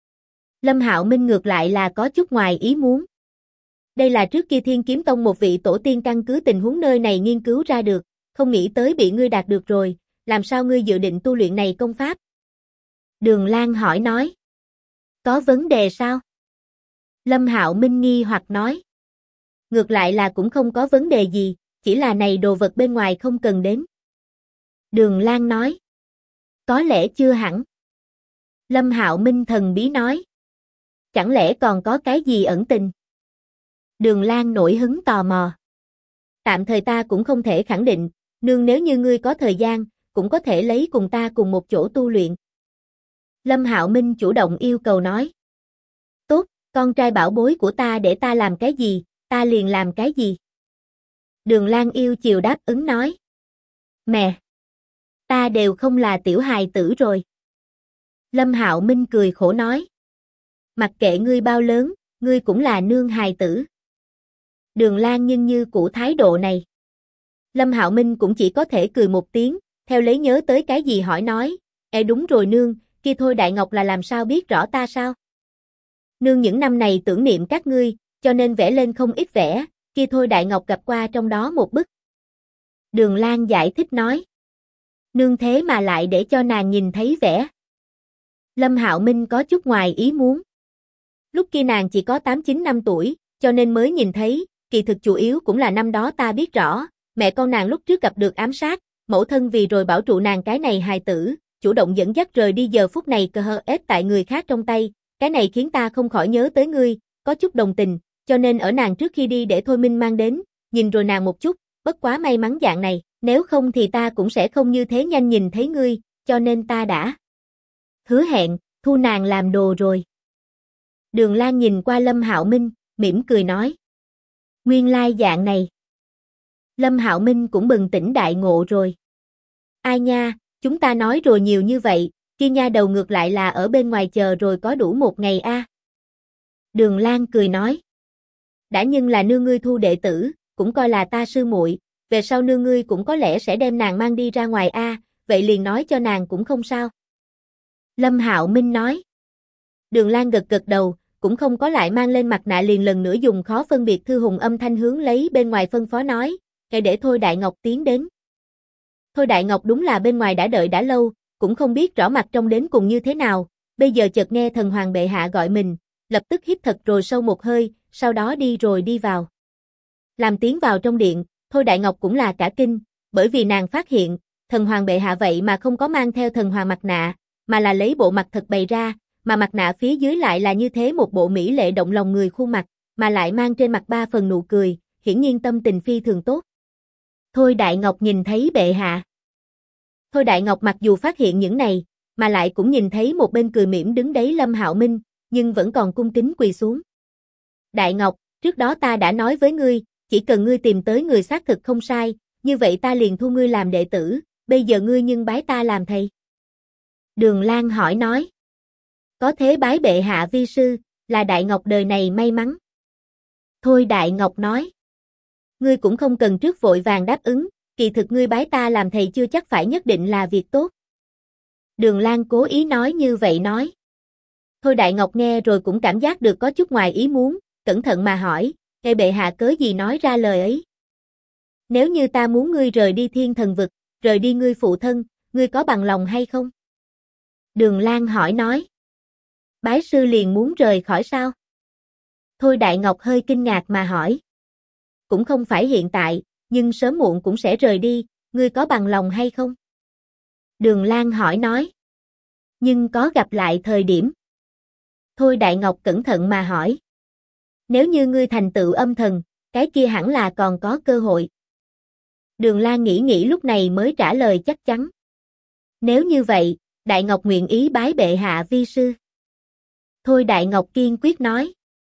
Lâm Hạo Minh ngược lại là có chút ngoài ý muốn. Đây là trước kia Thiên Kiếm Tông một vị tổ tiên căn cứ tình huống nơi này nghiên cứu ra được, không nghĩ tới bị ngươi đạt được rồi, làm sao ngươi dự định tu luyện này công pháp? Đường Lan hỏi nói. Có vấn đề sao? Lâm Hạo Minh nghi hoặc nói. Ngược lại là cũng không có vấn đề gì, chỉ là này đồ vật bên ngoài không cần đến. Đường Lan nói. Có lẽ chưa hẳn. Lâm Hạo Minh thần bí nói. Chẳng lẽ còn có cái gì ẩn tình? Đường Lan nổi hứng tò mò. Tạm thời ta cũng không thể khẳng định, nương nếu như ngươi có thời gian, cũng có thể lấy cùng ta cùng một chỗ tu luyện. Lâm Hạo Minh chủ động yêu cầu nói. Tốt, con trai bảo bối của ta để ta làm cái gì, ta liền làm cái gì. Đường Lan yêu chiều đáp ứng nói. Mẹ! Ta đều không là tiểu hài tử rồi. Lâm Hạo Minh cười khổ nói. Mặc kệ ngươi bao lớn, ngươi cũng là nương hài tử. Đường Lan nhưng như cũ thái độ này. Lâm Hạo Minh cũng chỉ có thể cười một tiếng, theo lấy nhớ tới cái gì hỏi nói. Đúng rồi nương, kia Thôi Đại Ngọc là làm sao biết rõ ta sao? Nương những năm này tưởng niệm các ngươi, cho nên vẽ lên không ít vẽ, kia Thôi Đại Ngọc gặp qua trong đó một bức. Đường Lan giải thích nói. Nương thế mà lại để cho nàng nhìn thấy vẽ. Lâm Hạo Minh có chút ngoài ý muốn. Lúc kia nàng chỉ có 8-9 năm tuổi, cho nên mới nhìn thấy, kỳ thực chủ yếu cũng là năm đó ta biết rõ, mẹ con nàng lúc trước gặp được ám sát, mẫu thân vì rồi bảo trụ nàng cái này hài tử, chủ động dẫn dắt rời đi giờ phút này cờ hờ ép tại người khác trong tay, cái này khiến ta không khỏi nhớ tới ngươi, có chút đồng tình, cho nên ở nàng trước khi đi để Thôi Minh mang đến, nhìn rồi nàng một chút, bất quá may mắn dạng này, nếu không thì ta cũng sẽ không như thế nhanh nhìn thấy ngươi, cho nên ta đã hứa hẹn, thu nàng làm đồ rồi. Đường Lan nhìn qua Lâm Hạo Minh, mỉm cười nói. Nguyên lai dạng này. Lâm Hạo Minh cũng bừng tỉnh đại ngộ rồi. Ai nha, chúng ta nói rồi nhiều như vậy, kia nha đầu ngược lại là ở bên ngoài chờ rồi có đủ một ngày a. Đường Lan cười nói. Đã nhưng là nương ngươi thu đệ tử, cũng coi là ta sư muội, về sau nương ngươi cũng có lẽ sẽ đem nàng mang đi ra ngoài a, vậy liền nói cho nàng cũng không sao. Lâm Hạo Minh nói. Đường Lan gật gật đầu, cũng không có lại mang lên mặt nạ liền lần nữa dùng khó phân biệt thư hùng âm thanh hướng lấy bên ngoài phân phó nói, kệ để Thôi Đại Ngọc tiến đến. Thôi Đại Ngọc đúng là bên ngoài đã đợi đã lâu, cũng không biết rõ mặt trong đến cùng như thế nào, bây giờ chợt nghe thần hoàng bệ hạ gọi mình, lập tức hít thật rồi sâu một hơi, sau đó đi rồi đi vào. Làm tiến vào trong điện, Thôi Đại Ngọc cũng là cả kinh, bởi vì nàng phát hiện, thần hoàng bệ hạ vậy mà không có mang theo thần hoàng mặt nạ, mà là lấy bộ mặt thật bày ra, mà mặt nạ phía dưới lại là như thế một bộ mỹ lệ động lòng người khuôn mặt, mà lại mang trên mặt 3 phần nụ cười, hiển nhiên tâm tình phi thường tốt. Thôi Đại Ngọc nhìn thấy bệ hạ. Thôi Đại Ngọc mặc dù phát hiện những này, mà lại cũng nhìn thấy một bên cười mỉm đứng đấy Lâm Hạo Minh, nhưng vẫn còn cung kính quỳ xuống. Đại Ngọc, trước đó ta đã nói với ngươi, chỉ cần ngươi tìm tới người xác thực không sai, như vậy ta liền thu ngươi làm đệ tử, bây giờ ngươi nhưng bái ta làm thầy. Đường Lan hỏi nói. Có thế bái bệ hạ vi sư, là Đại Ngọc đời này may mắn. Thôi Đại Ngọc nói. Ngươi cũng không cần trước vội vàng đáp ứng, kỳ thực ngươi bái ta làm thầy chưa chắc phải nhất định là việc tốt. Đường Lan cố ý nói như vậy nói. Thôi Đại Ngọc nghe rồi cũng cảm giác được có chút ngoài ý muốn, cẩn thận mà hỏi, cây bệ hạ cớ gì nói ra lời ấy. Nếu như ta muốn ngươi rời đi Thiên Thần Vực, rời đi ngươi phụ thân, ngươi có bằng lòng hay không? Đường Lan hỏi nói. Bái sư liền muốn rời khỏi sao? Thôi Đại Ngọc hơi kinh ngạc mà hỏi. Cũng không phải hiện tại, nhưng sớm muộn cũng sẽ rời đi, ngươi có bằng lòng hay không? Đường Lan hỏi nói. Nhưng có gặp lại thời điểm. Thôi Đại Ngọc cẩn thận mà hỏi. Nếu như ngươi thành tựu âm thần, cái kia hẳn là còn có cơ hội. Đường Lan nghĩ lúc này mới trả lời chắc chắn. Nếu như vậy, Đại Ngọc nguyện ý bái bệ hạ vi sư. Thôi Đại Ngọc kiên quyết nói.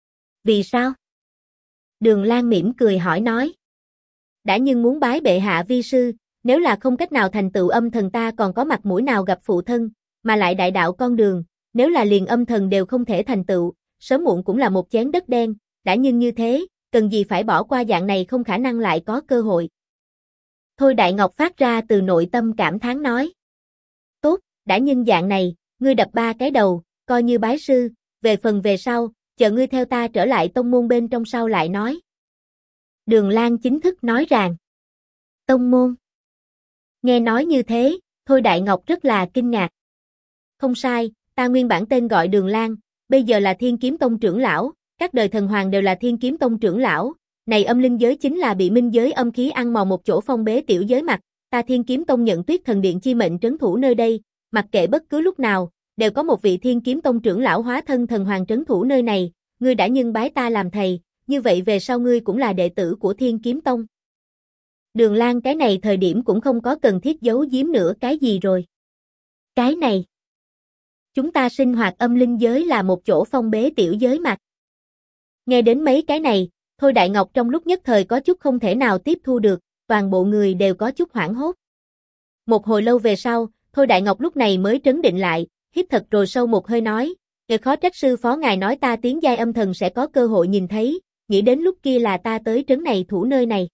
Vì sao? Đường Lan mỉm cười hỏi nói. Đã nhưng muốn bái bệ hạ vi sư, nếu là không cách nào thành tựu âm thần ta còn có mặt mũi nào gặp phụ thân, mà lại đại đạo con đường, nếu là liền âm thần đều không thể thành tựu, sớm muộn cũng là một chén đất đen, đã nhưng như thế, cần gì phải bỏ qua dạng này không khả năng lại có cơ hội. Thôi Đại Ngọc phát ra từ nội tâm cảm thán nói. Tốt, đã nhưng dạng này, ngươi đập 3 cái đầu, coi như bái sư, về phần về sau, chờ ngươi theo ta trở lại tông môn bên trong sau lại nói. Đường Lan chính thức nói rằng. Tông môn. Nghe nói như thế, Thôi Đại Ngọc rất là kinh ngạc. Không sai, ta nguyên bản tên gọi Đường Lan, bây giờ là Thiên Kiếm Tông trưởng lão, các đời thần hoàng đều là Thiên Kiếm Tông trưởng lão, này âm linh giới chính là bị minh giới âm khí ăn mòn một chỗ phong bế tiểu giới mặt, ta Thiên Kiếm Tông nhận Tuyết Thần Điện chi mệnh trấn thủ nơi đây, mặc kệ bất cứ lúc nào, đều có một vị Thiên Kiếm Tông trưởng lão hóa thân thần hoàng trấn thủ nơi này, ngươi đã nhưng bái ta làm thầy, như vậy về sau ngươi cũng là đệ tử của Thiên Kiếm Tông. Đường Lan cái này thời điểm cũng không có cần thiết giấu giếm nữa cái gì rồi. Cái này. Chúng ta sinh hoạt âm linh giới là một chỗ phong bế tiểu giới mặt. Nghe đến mấy cái này, Thôi Đại Ngọc trong lúc nhất thời có chút không thể nào tiếp thu được, toàn bộ người đều có chút hoảng hốt. Một hồi lâu về sau, Thôi Đại Ngọc lúc này mới trấn định lại, hít thật rồi sâu một hơi nói, khó trách sư phó ngài nói ta tiến giai âm thần sẽ có cơ hội nhìn thấy, nghĩ đến lúc kia là ta tới trấn này thủ nơi này.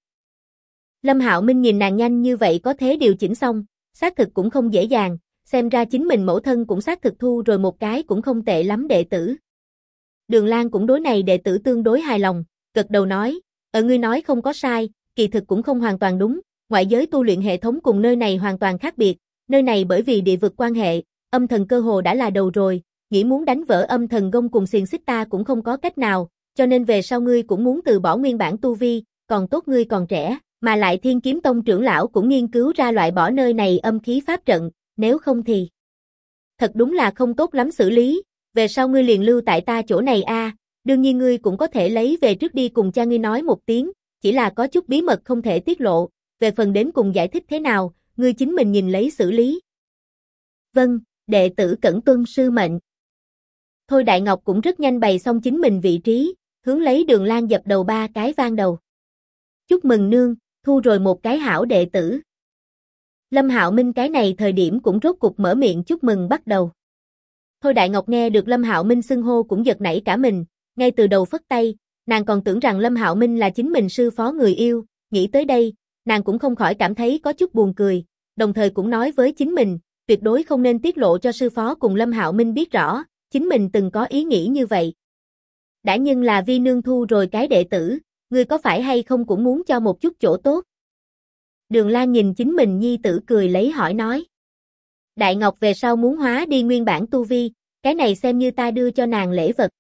Lâm Hạo Minh nhìn nàng nhanh như vậy có thế điều chỉnh xong, xác thực cũng không dễ dàng, xem ra chính mình mẫu thân cũng xác thực thu rồi một cái cũng không tệ lắm đệ tử. Đường Lan cũng đối này đệ tử tương đối hài lòng, gật đầu nói, ngươi nói không có sai, kỳ thực cũng không hoàn toàn đúng, ngoại giới tu luyện hệ thống cùng nơi này hoàn toàn khác biệt, nơi này bởi vì địa vực quan hệ, âm thần cơ hồ đã là đầu rồi, nghĩ muốn đánh vỡ âm thần gông cùng xiềng xích ta cũng không có cách nào, cho nên về sau ngươi cũng muốn từ bỏ nguyên bản tu vi, còn tốt ngươi còn trẻ, mà lại Thiên Kiếm Tông trưởng lão cũng nghiên cứu ra loại bỏ nơi này âm khí pháp trận, nếu không thì thật đúng là không tốt lắm xử lý, về sau ngươi liền lưu tại ta chỗ này a, đương nhiên ngươi cũng có thể lấy về trước đi cùng cha ngươi nói một tiếng, chỉ là có chút bí mật không thể tiết lộ, về phần đến cùng giải thích thế nào, ngươi chính mình nhìn lấy xử lý. Vâng, đệ tử cẩn tuân sư mệnh. Thôi Đại Ngọc cũng rất nhanh bày xong chính mình vị trí, hướng lấy Đường Lan dập đầu 3 cái vang đầu. Chúc mừng nương, thu rồi một cái hảo đệ tử. Lâm Hạo Minh cái này thời điểm cũng rốt cục mở miệng chúc mừng bắt đầu. Thôi Đại Ngọc nghe được Lâm Hạo Minh xưng hô cũng giật nảy cả mình, ngay từ đầu phất tay, nàng còn tưởng rằng Lâm Hạo Minh là chính mình sư phó người yêu, nghĩ tới đây, nàng cũng không khỏi cảm thấy có chút buồn cười, đồng thời cũng nói với chính mình, tuyệt đối không nên tiết lộ cho sư phó cùng Lâm Hạo Minh biết rõ, chính mình từng có ý nghĩ như vậy. Đã nhưng là vi nương thu rồi cái đệ tử, ngươi có phải hay không cũng muốn cho một chút chỗ tốt? Đường Lan nhìn chính mình nhi tử cười lấy hỏi nói. Đại Ngọc về sau muốn hóa đi nguyên bản tu vi, cái này xem như ta đưa cho nàng lễ vật.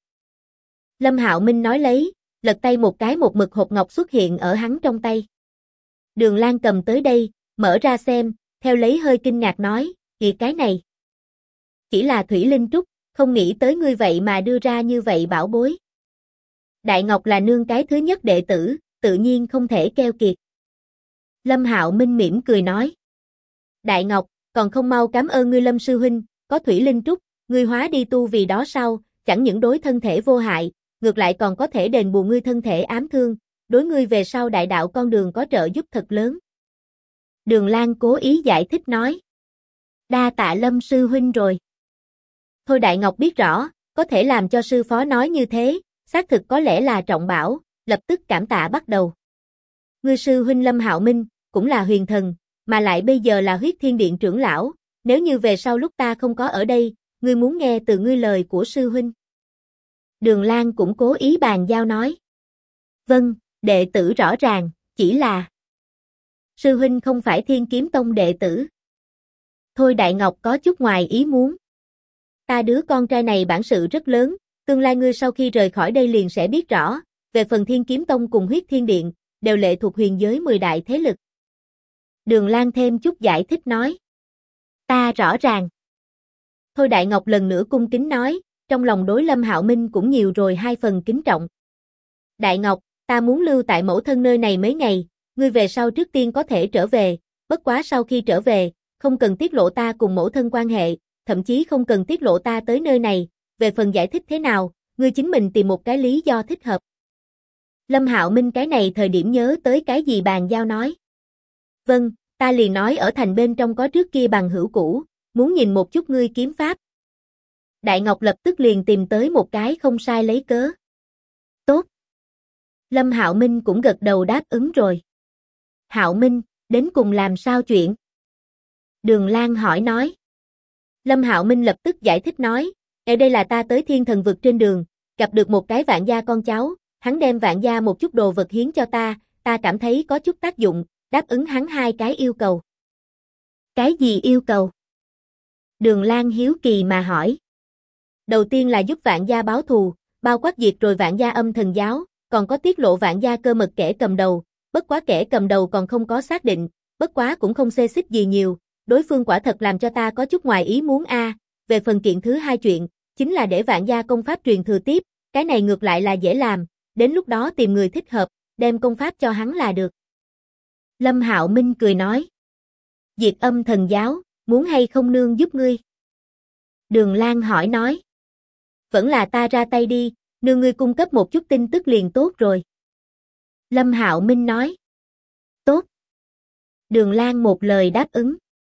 Lâm Hạo Minh nói lấy, lật tay một cái một mực hộp ngọc xuất hiện ở hắn trong tay. Đường Lan cầm tới đây, mở ra xem, theo lấy hơi kinh ngạc nói, kìa cái này. Chỉ là thủy linh trúc, không nghĩ tới ngươi vậy mà đưa ra như vậy bảo bối. Đại Ngọc là nương cái thứ nhất đệ tử, tự nhiên không thể keo kiệt. Lâm Hạo Minh mỉm cười nói. Đại Ngọc, còn không mau cảm ơn ngươi Lâm sư huynh, có thủy linh trúc, ngươi hóa đi tu vì đó sau, chẳng những đối thân thể vô hại, ngược lại còn có thể đền bù ngươi thân thể ám thương, đối ngươi về sau đại đạo con đường có trợ giúp thật lớn. Đường Lan cố ý giải thích nói. Đa tạ Lâm sư huynh rồi. Thôi Đại Ngọc biết rõ, có thể làm cho sư phó nói như thế, xác thực có lẽ là trọng bảo, lập tức cảm tạ bắt đầu. Ngươi sư huynh Lâm Hạo Minh, cũng là huyền thần, mà lại bây giờ là huyết thiên điện trưởng lão, nếu như về sau lúc ta không có ở đây, ngươi muốn nghe từ ngươi lời của sư huynh. Đường Lan cũng cố ý bàn giao nói. Vâng, đệ tử rõ ràng, chỉ là sư huynh không phải Thiên Kiếm Tông đệ tử. Thôi Đại Ngọc có chút ngoài ý muốn. Ta đứa con trai này bản sự rất lớn, tương lai ngươi sau khi rời khỏi đây liền sẽ biết rõ, về phần Thiên Kiếm Tông cùng huyết thiên điện, đều lệ thuộc huyền giới 10 đại thế lực. Đường Lan thêm chút giải thích nói. Ta rõ ràng. Thôi Đại Ngọc lần nữa cung kính nói, trong lòng đối Lâm Hạo Minh cũng nhiều rồi 2 phần kính trọng. Đại Ngọc, ta muốn lưu tại mẫu thân nơi này mấy ngày, ngươi về sau trước tiên có thể trở về, bất quá sau khi trở về, không cần tiết lộ ta cùng mẫu thân quan hệ, thậm chí không cần tiết lộ ta tới nơi này, về phần giải thích thế nào, ngươi chính mình tìm một cái lý do thích hợp. Lâm Hạo Minh cái này thời điểm nhớ tới cái gì bàn giao nói. Vâng, ta liền nói ở thành bên trong có trước kia bằng hữu cũ, muốn nhìn một chút ngươi kiếm pháp. Đại Ngọc lập tức liền tìm tới một cái không sai lấy cớ. Tốt. Lâm Hạo Minh cũng gật đầu đáp ứng rồi. Hạo Minh, đến cùng làm sao chuyện? Đường Lan hỏi nói. Lâm Hạo Minh lập tức giải thích nói, ở đây là ta tới Thiên Thần vực trên đường, gặp được một cái vạn gia con cháu, hắn đem vạn gia một chút đồ vật hiến cho ta cảm thấy có chút tác dụng, đáp ứng hắn 2 cái yêu cầu. Cái gì yêu cầu? Đường Lan hiếu kỳ mà hỏi. Đầu tiên là giúp vạn gia báo thù, bao quát diệt rồi vạn gia âm thần giáo, còn có tiết lộ vạn gia cơ mật kẻ cầm đầu, bất quá kẻ cầm đầu còn không có xác định, bất quá cũng không xê xích gì nhiều, đối phương quả thật làm cho ta có chút ngoài ý muốn về phần kiện thứ 2 chuyện, chính là để vạn gia công pháp truyền thừa tiếp, cái này ngược lại là dễ làm, đến lúc đó tìm người thích hợp, đem công pháp cho hắn là được. Lâm Hạo Minh cười nói. Diệt âm thần giáo, muốn hay không nương giúp ngươi? Đường Lan hỏi nói. Vẫn là ta ra tay đi, nương ngươi cung cấp một chút tin tức liền tốt rồi. Lâm Hạo Minh nói. Tốt. Đường Lan một lời đáp ứng.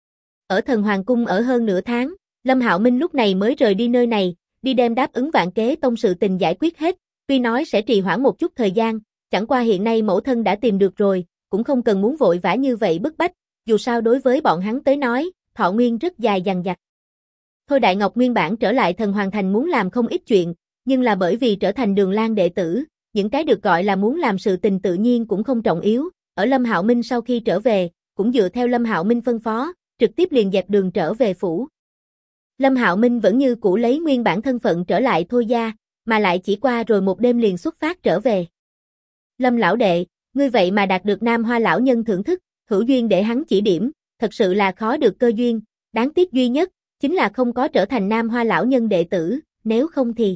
Ở Thần Hoàng Cung ở hơn nửa tháng, Lâm Hạo Minh lúc này mới rời đi nơi này, đi đem đáp ứng Vạn Kế Tông sự tình giải quyết hết, tuy nói sẽ trì hoãn một chút thời gian, chẳng qua hiện nay mẫu thân đã tìm được rồi, cũng không cần muốn vội vã như vậy bức bách, dù sao đối với bọn hắn tới nói, thọ nguyên rất dài dằng dặc. Thôi Đại Ngọc nguyên bản trở lại Thần Hoàng Thành muốn làm không ít chuyện, nhưng là bởi vì trở thành Đường Lan đệ tử, những cái được gọi là muốn làm sự tình tự nhiên cũng không trọng yếu, ở Lâm Hạo Minh sau khi trở về, cũng dựa theo Lâm Hạo Minh phân phó, trực tiếp liền dẹp đường trở về phủ. Lâm Hạo Minh vẫn như cũ lấy nguyên bản thân phận trở lại Thôi gia, mà lại chỉ qua rồi một đêm liền xuất phát trở về. Lâm lão đệ, ngươi vậy mà đạt được Nam Hoa lão nhân thưởng thức, hữu duyên để hắn chỉ điểm, thật sự là khó được cơ duyên, đáng tiếc duy nhất, chính là không có trở thành Nam Hoa lão nhân đệ tử, nếu không thì.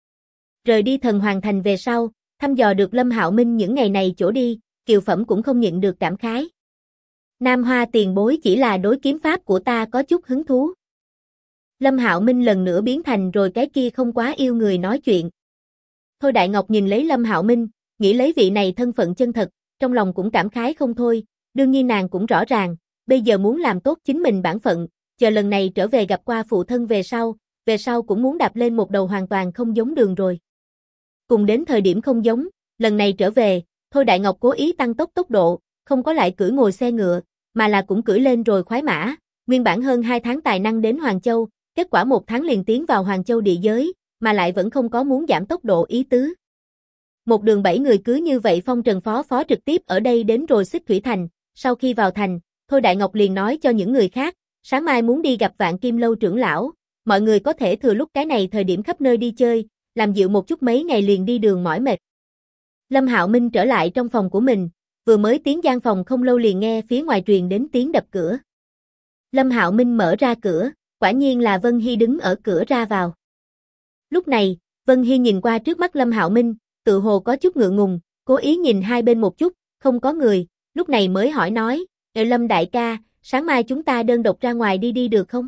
Rời đi Thần Hoàng Thành về sau, thăm dò được Lâm Hạo Minh những ngày này chỗ đi, Kiều Phẩm cũng không nhịn được cảm khái. Nam Hoa tiền bối chỉ là đối kiếm pháp của ta có chút hứng thú. Lâm Hạo Minh lần nữa biến thành rồi cái kia không quá yêu người nói chuyện. Thôi Đại Ngọc nhìn lấy Lâm Hạo Minh, nghĩ lấy vị này thân phận chân thật, trong lòng cũng cảm khái không thôi, đương nhiên nàng cũng rõ ràng, bây giờ muốn làm tốt chính mình bản phận, chờ lần này trở về gặp qua phụ thân về sau cũng muốn đạp lên một đầu hoàn toàn không giống đường rồi. Cùng đến thời điểm không giống, lần này trở về, Thôi Đại Ngọc cố ý tăng tốc độ, không có lại cưỡi ngồi xe ngựa, mà là cũng cưỡi lên rồi khoái mã, nguyên bản hơn 2 tháng tài năng đến Hoàng Châu, kết quả 1 tháng liền tiến vào Hoàng Châu địa giới, mà lại vẫn không có muốn giảm tốc độ ý tứ. Một đường 7 người cứ như vậy phong trần phó trực tiếp ở đây đến rồi Xích Thủy Thành, sau khi vào thành, Thôi Đại Ngọc liền nói cho những người khác, sáng mai muốn đi gặp Vạn Kim Lâu trưởng lão, mọi người có thể thừa lúc cái này thời điểm khắp nơi đi chơi, làm dịu một chút mấy ngày liền đi đường mỏi mệt. Lâm Hạo Minh trở lại trong phòng của mình, vừa mới tiến gian phòng không lâu liền nghe phía ngoài truyền đến tiếng đập cửa. Lâm Hạo Minh mở ra cửa, quả nhiên là Vân Hy đứng ở cửa ra vào. Lúc này, Vân Hy nhìn qua trước mắt Lâm Hạo Minh, tự hồ có chút ngượng ngùng, cố ý nhìn hai bên một chút, không có người, lúc này mới hỏi nói, Lâm đại ca, sáng mai chúng ta đơn độc ra ngoài đi được không?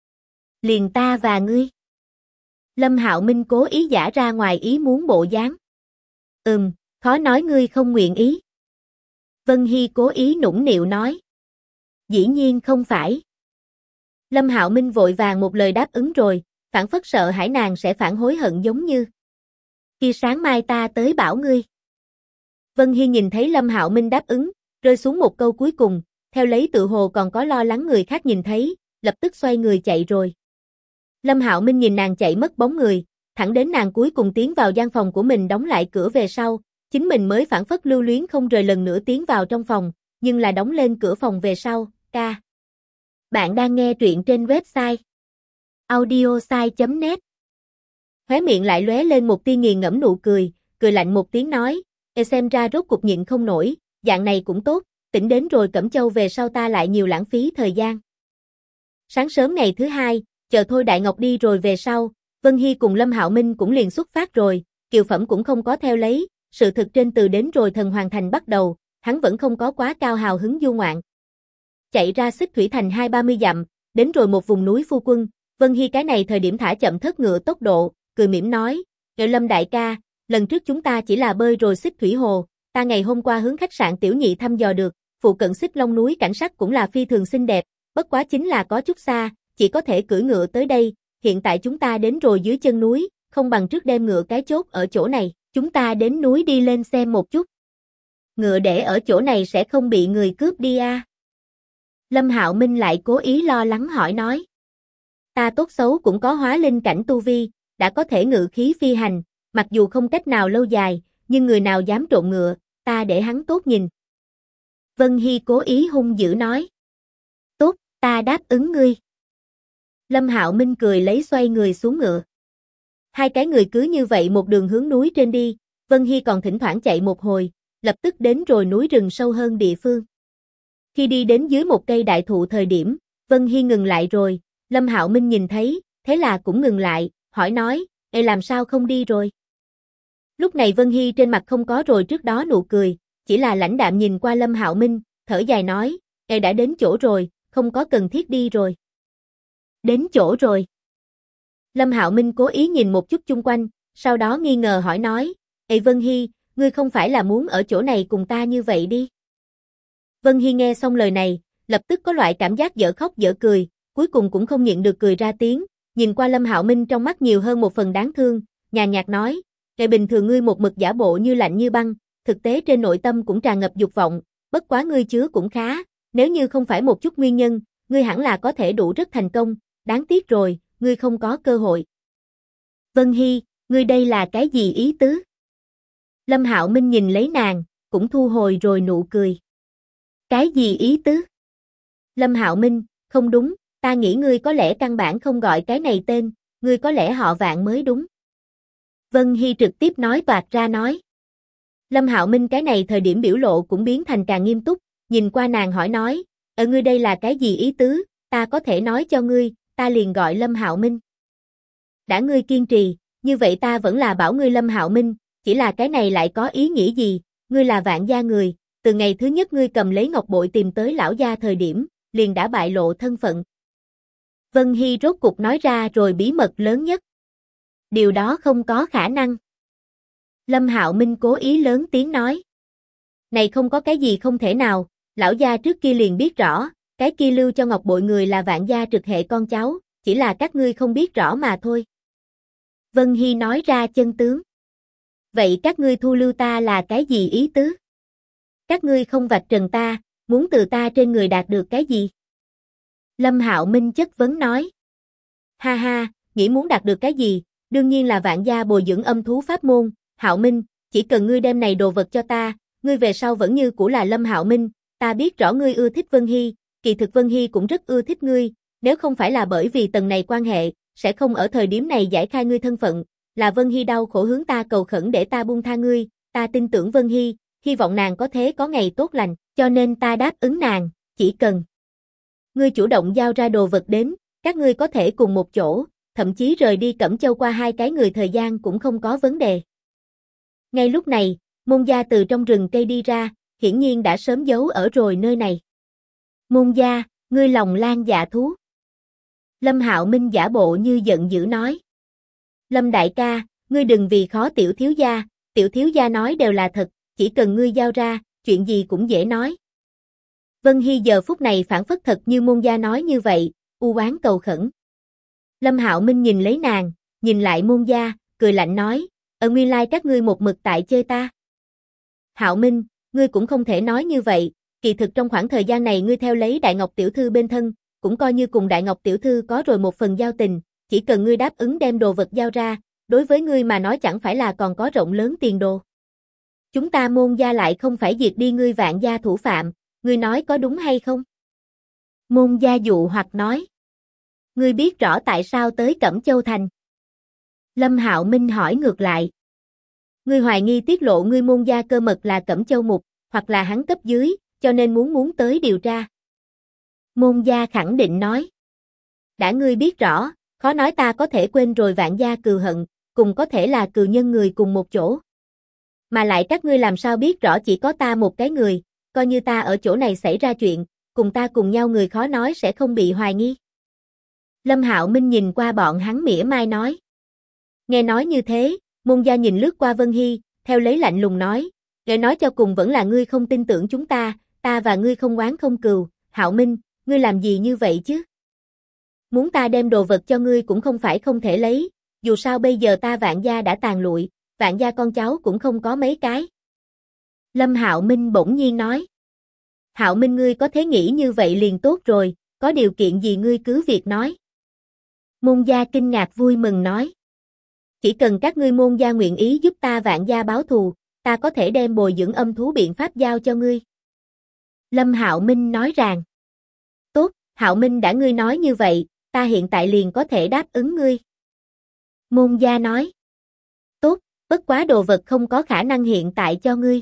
Liền ta và ngươi. Lâm Hạo Minh cố ý giả ra ngoài ý muốn bộ dáng. Khó nói ngươi không nguyện ý. Vân Hy cố ý nũng nịu nói. Dĩ nhiên không phải. Lâm Hạo Minh vội vàng một lời đáp ứng rồi, phảng phất sợ hãi nàng sẽ phản hối hận giống như. Khi sáng mai ta tới bảo ngươi. Vân Hy nhìn thấy Lâm Hạo Minh đáp ứng, rơi xuống một câu cuối cùng, theo lấy tự hồ còn có lo lắng người khác nhìn thấy, lập tức xoay người chạy rồi. Lâm Hạo Minh nhìn nàng chạy mất bóng người, thẳng đến nàng cuối cùng tiến vào gian phòng của mình đóng lại cửa về sau, chính mình mới phảng phất lưu luyến không rời lần nữa tiến vào trong phòng, nhưng là đóng lên cửa phòng về sau, ca. Bạn đang nghe truyện trên website audiosai.net. Khóe miệng lại lóe lên một tia nghiền ngẫm nụ cười, cười lạnh một tiếng nói, xem ra rốt cuộc nhịn không nổi, dạng này cũng tốt, tỉnh đến rồi Cẩm Châu về sau ta lại nhiều lãng phí thời gian. Sáng sớm ngày thứ hai, chờ Thôi Đại Ngọc đi rồi về sau, Vân Hy cùng Lâm Hạo Minh cũng liền xuất phát rồi, Kiều Phẩm cũng không có theo lấy, sự thực trên từ đến rồi Thần Hoàng Thành bắt đầu, hắn vẫn không có quá cao hào hứng du ngoạn. Chạy ra Xích Thủy Thành 20-30 dặm, đến rồi một vùng núi phu quân, Vân Hy cái này thời điểm thả chậm thớt ngựa tốc độ, cười mỉm nói, Lâm đại ca, lần trước chúng ta chỉ là bơi rồi Xích Thủy Hồ, ta ngày hôm qua hướng khách sạn Tiểu Nhị thăm dò được, phụ cận Xích Long núi cảnh sắc cũng là phi thường xinh đẹp, bất quá chính là có chút xa, chỉ có thể cưỡi ngựa tới đây, hiện tại chúng ta đến rồi dưới chân núi, không bằng trước đem ngựa cái chốt ở chỗ này, chúng ta đến núi đi lên xem một chút. Ngựa để ở chỗ này sẽ không bị người cướp đi à? Lâm Hạo Minh lại cố ý lo lắng hỏi nói. Ta tốt xấu cũng có hóa linh cảnh tu vi, đã có thể ngự khí phi hành, mặc dù không cách nào lâu dài, nhưng người nào dám trộn ngựa, ta để hắn tốt nhìn. Vân Hy cố ý hung dữ nói. Tốt, ta đáp ứng ngươi. Lâm Hạo Minh cười lấy xoay người xuống ngựa. Hai cái người cứ như vậy một đường hướng núi trên đi, Vân Hy còn thỉnh thoảng chạy một hồi, lập tức đến rồi núi rừng sâu hơn địa phương. Khi đi đến dưới một cây đại thụ thời điểm, Vân Hy ngừng lại rồi, Lâm Hạo Minh nhìn thấy, thế là cũng ngừng lại, hỏi nói, "Ê làm sao không đi rồi?" Lúc này Vân Hy trên mặt không có rồi trước đó nụ cười, chỉ là lãnh đạm nhìn qua Lâm Hạo Minh, thở dài nói, "Ê đã đến chỗ rồi, không có cần thiết đi rồi." Đến chỗ rồi. Lâm Hạo Minh cố ý nhìn một chút chung quanh, sau đó nghi ngờ hỏi nói, "Ê Vân Hy, ngươi không phải là muốn ở chỗ này cùng ta như vậy đi?" Vân Hy nghe xong lời này, lập tức có loại cảm giác dở khóc dở cười, cuối cùng cũng không nhịn được cười ra tiếng, nhìn qua Lâm Hạo Minh trong mắt nhiều hơn một phần đáng thương, nhàn nhạt nói, "Kể bình thường ngươi một mực giả bộ như lạnh như băng, thực tế trên nội tâm cũng tràn ngập dục vọng, bất quá ngươi chứa cũng khá, nếu như không phải một chút nguyên nhân, ngươi hẳn là có thể đủ rất thành công, đáng tiếc rồi, ngươi không có cơ hội." Vân Hy, ngươi đây là cái gì ý tứ? Lâm Hạo Minh nhìn lấy nàng, cũng thu hồi rồi nụ cười. Cái gì ý tứ? Lâm Hạo Minh, không đúng, ta nghĩ ngươi có lẽ căn bản không gọi cái này tên, ngươi có lẽ họ Vạn mới đúng. Vân Hy trực tiếp nói toạc ra nói. Lâm Hạo Minh cái này thời điểm biểu lộ cũng biến thành càng nghiêm túc, nhìn qua nàng hỏi nói, "Ở ngươi đây là cái gì ý tứ, ta có thể nói cho ngươi, ta liền gọi Lâm Hạo Minh." Đã ngươi kiên trì, như vậy ta vẫn là bảo ngươi Lâm Hạo Minh, chỉ là cái này lại có ý nghĩa gì, ngươi là Vạn gia người, từ ngày thứ nhất ngươi cầm lấy ngọc bội tìm tới lão gia thời điểm, liền đã bại lộ thân phận. Vân Hy rốt cục nói ra rồi bí mật lớn nhất. Điều đó không có khả năng. Lâm Hạo Minh cố ý lớn tiếng nói. Này không có cái gì không thể nào, lão gia trước kia liền biết rõ, cái kia lưu cho ngọc bội người là Vạn gia trực hệ con cháu, chỉ là các ngươi không biết rõ mà thôi. Vân Hy nói ra chân tướng. Vậy các ngươi thu lưu ta là cái gì ý tứ? Các ngươi không vạch trần ta, muốn từ ta trên người đạt được cái gì? Lâm Hạo Minh chất vấn nói. Ha ha, nghĩ muốn đạt được cái gì? Đương nhiên là Vạn gia bồi dưỡng âm thú pháp môn. Hạo Minh, chỉ cần ngươi đem này đồ vật cho ta, ngươi về sau vẫn như cũ là Lâm Hạo Minh. Ta biết rõ ngươi ưa thích Vân Hy, kỳ thực Vân Hy cũng rất ưa thích ngươi. Nếu không phải là bởi vì tầng này quan hệ, sẽ không ở thời điểm này giải khai ngươi thân phận. Là Vân Hy đau khổ hướng ta cầu khẩn để ta buông tha ngươi. Ta tin tưởng Vân Hy, hy vọng nàng có thế có ngày tốt lành, cho nên ta đáp ứng nàng, chỉ cần ngươi chủ động giao ra đồ vật đến, các ngươi có thể cùng một chỗ, thậm chí rời đi Cẩm Châu qua hai cái người thời gian cũng không có vấn đề. Ngay lúc này, Môn gia từ trong rừng cây đi ra, hiển nhiên đã sớm giấu ở rồi nơi này. Môn gia, ngươi lòng lan dạ thú. Lâm Hạo Minh giả bộ như giận dữ nói. Lâm đại ca, ngươi đừng vì khó tiểu thiếu gia nói đều là thật, chỉ cần ngươi giao ra, chuyện gì cũng dễ nói. Vân Hy giờ phút này phản phất thật như Môn gia nói như vậy, u oán cầu khẩn. Lâm Hạo Minh nhìn lấy nàng, nhìn lại Môn gia, cười lạnh nói, ở nguyên lai các ngươi một mực tại chơi ta. Hạo Minh, ngươi cũng không thể nói như vậy, kỳ thực trong khoảng thời gian này ngươi theo lấy Đại Ngọc tiểu thư bên thân, cũng coi như cùng Đại Ngọc tiểu thư có rồi một phần giao tình, chỉ cần ngươi đáp ứng đem đồ vật giao ra, đối với ngươi mà nói chẳng phải là còn có rộng lớn tiền đồ. Chúng ta Môn gia lại không phải diệt đi ngươi Vạn gia thủ phạm, ngươi nói có đúng hay không? Môn gia dụ hoặc nói. Ngươi biết rõ tại sao tới Cẩm Châu Thành? Lâm Hạo Minh hỏi ngược lại. Ngươi hoài nghi tiết lộ ngươi Môn gia cơ mật là Cẩm Châu Mục, hoặc là hắn cấp dưới, cho nên muốn tới điều tra. Môn gia khẳng định nói. Đã ngươi biết rõ, khó nói ta có thể quên rồi Vạn gia cừu hận, cùng có thể là cừu nhân người cùng một chỗ. Mà lại các ngươi làm sao biết rõ chỉ có ta một cái người, coi như ta ở chỗ này xảy ra chuyện, cùng ta cùng nhau người khó nói sẽ không bị hoài nghi. Lâm Hạo Minh nhìn qua bọn hắn mỉa mai nói. Nghe nói như thế, Môn Gia nhìn lướt qua Vân Hy, theo lấy lạnh lùng nói, để nói cho cùng vẫn là ngươi không tin tưởng chúng ta và ngươi không oán không cừu, Hạo Minh, ngươi làm gì như vậy chứ? Muốn ta đem đồ vật cho ngươi cũng không phải không thể lấy, dù sao bây giờ ta Vạn gia đã tàn lụi, Vạn gia con cháu cũng không có mấy cái. Lâm Hạo Minh bỗng nhiên nói. Hạo Minh ngươi có thể nghĩ như vậy liền tốt rồi, có điều kiện gì ngươi cứ việc nói. Môn Gia kinh ngạc vui mừng nói. Chỉ cần các ngươi Môn Gia nguyện ý giúp ta Vạn gia báo thù, ta có thể đem bồi dưỡng âm thú biện pháp giao cho ngươi. Lâm Hạo Minh nói rằng. Tốt, Hạo Minh đã ngươi nói như vậy, ta hiện tại liền có thể đáp ứng ngươi. Môn Gia nói. Tốt, bất quá đồ vật không có khả năng hiện tại cho ngươi.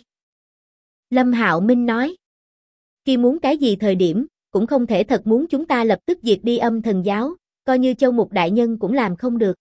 Lâm Hạo Minh nói. Khi muốn cái gì thời điểm, cũng không thể thật muốn chúng ta lập tức diệt đi âm thần giáo, coi như Châu Mục đại nhân cũng làm không được.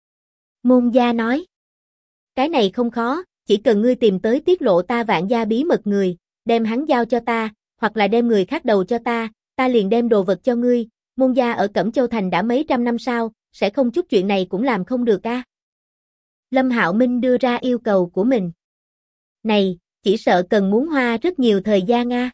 Môn Gia nói. Cái này không khó, chỉ cần ngươi tìm tới tiết lộ ta Vạn gia bí mật người, đem hắn giao cho ta, hoặc là đem người khác đầu cho ta liền đem đồ vật cho ngươi. Môn Gia ở Cẩm Châu Thành đã mấy trăm năm sao, sẽ không chút chuyện này cũng làm không được a. Lâm Hạo Minh đưa ra yêu cầu của mình. Này, chỉ sợ cần muốn hoa rất nhiều thời gian a.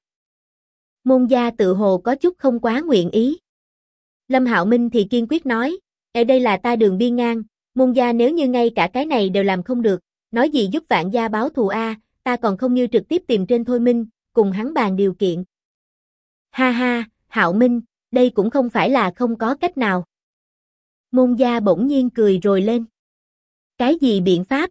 Môn Gia tự hồ có chút không quá nguyện ý. Lâm Hạo Minh thì kiên quyết nói, ở đây là ta đường biên ngang, Môn Gia nếu như ngay cả cái này đều làm không được, nói gì giúp Vạn gia báo thù a, ta còn không như trực tiếp tìm trên Thôi Minh, cùng hắn bàn điều kiện. Ha ha, Hạo Minh, đây cũng không phải là không có cách nào. Môn Gia bỗng nhiên cười rồi lên. Cái gì biện pháp?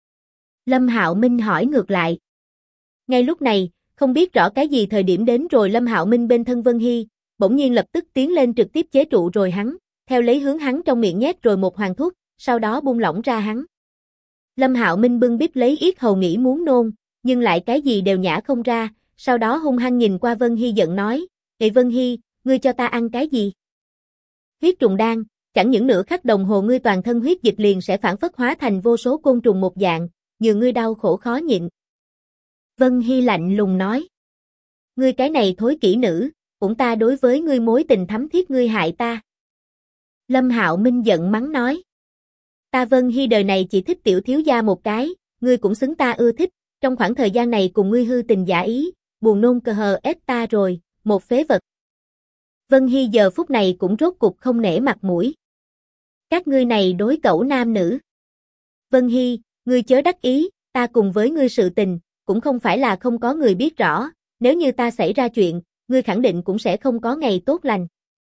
Lâm Hạo Minh hỏi ngược lại. Ngay lúc này, không biết rõ cái gì thời điểm đến rồi Lâm Hạo Minh bên thân Vân Hy, bỗng nhiên lập tức tiến lên trực tiếp chế trụ rồi hắn, theo lấy hướng hắn trong miệng nhét rồi một hoàng thuốc, sau đó buông lỏng ra hắn. Lâm Hạo Minh bưng bít lấy yết hầu nghĩ muốn nôn, nhưng lại cái gì đều nhả không ra, sau đó hung hăng nhìn qua Vân Hy giận nói, "Ê Vân Hy, ngươi cho ta ăn cái gì?" Huyết trùng đan, chẳng những nửa khắc đồng hồ ngươi toàn thân huyết dịch liền sẽ phản phất hóa thành vô số côn trùng một dạng, nhường ngươi đau khổ khó nhịn. Vân Hy lạnh lùng nói, "Ngươi cái này thối kỹ nữ, cũng ta đối với ngươi mối tình thắm thiết ngươi hại ta." Lâm Hạo Minh giận mắng nói, "Ta Vân Hy đời này chỉ thích tiểu thiếu gia một cái, ngươi cũng xứng ta ưa thích, trong khoảng thời gian này cùng ngươi hư tình giả ý, buồn nôn cờ hờ ép ta rồi, một phế vật." Vân Hy giờ phút này cũng rốt cục không nể mặt mũi. "Các ngươi này đối cẩu nam nữ. Vân Hy, ngươi chớ đắc ý, ta cùng với ngươi sự tình, cũng không phải là không có người biết rõ, nếu như ta xảy ra chuyện, ngươi khẳng định cũng sẽ không có ngày tốt lành."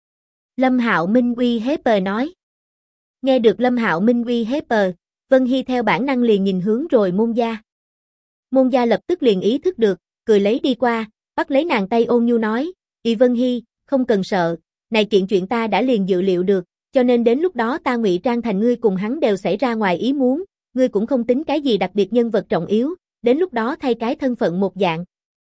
Lâm Hạo Minh uy hiếp nói. Nghe được Lâm Hạo Minh uy hiếp, Vân Hy theo bản năng liền nhìn hướng rồi Môn Gia. Môn Gia lập tức liền ý thức được, cười lấy đi qua, bắt lấy nàng tay ôn nhu nói, "Y Vân Hy, không cần sợ, này kiện chuyện ta đã liền dự liệu được, cho nên đến lúc đó ta ngụy trang thành ngươi cùng hắn đều xảy ra ngoài ý muốn, ngươi cũng không tính cái gì đặc biệt nhân vật trọng yếu, đến lúc đó thay cái thân phận một dạng."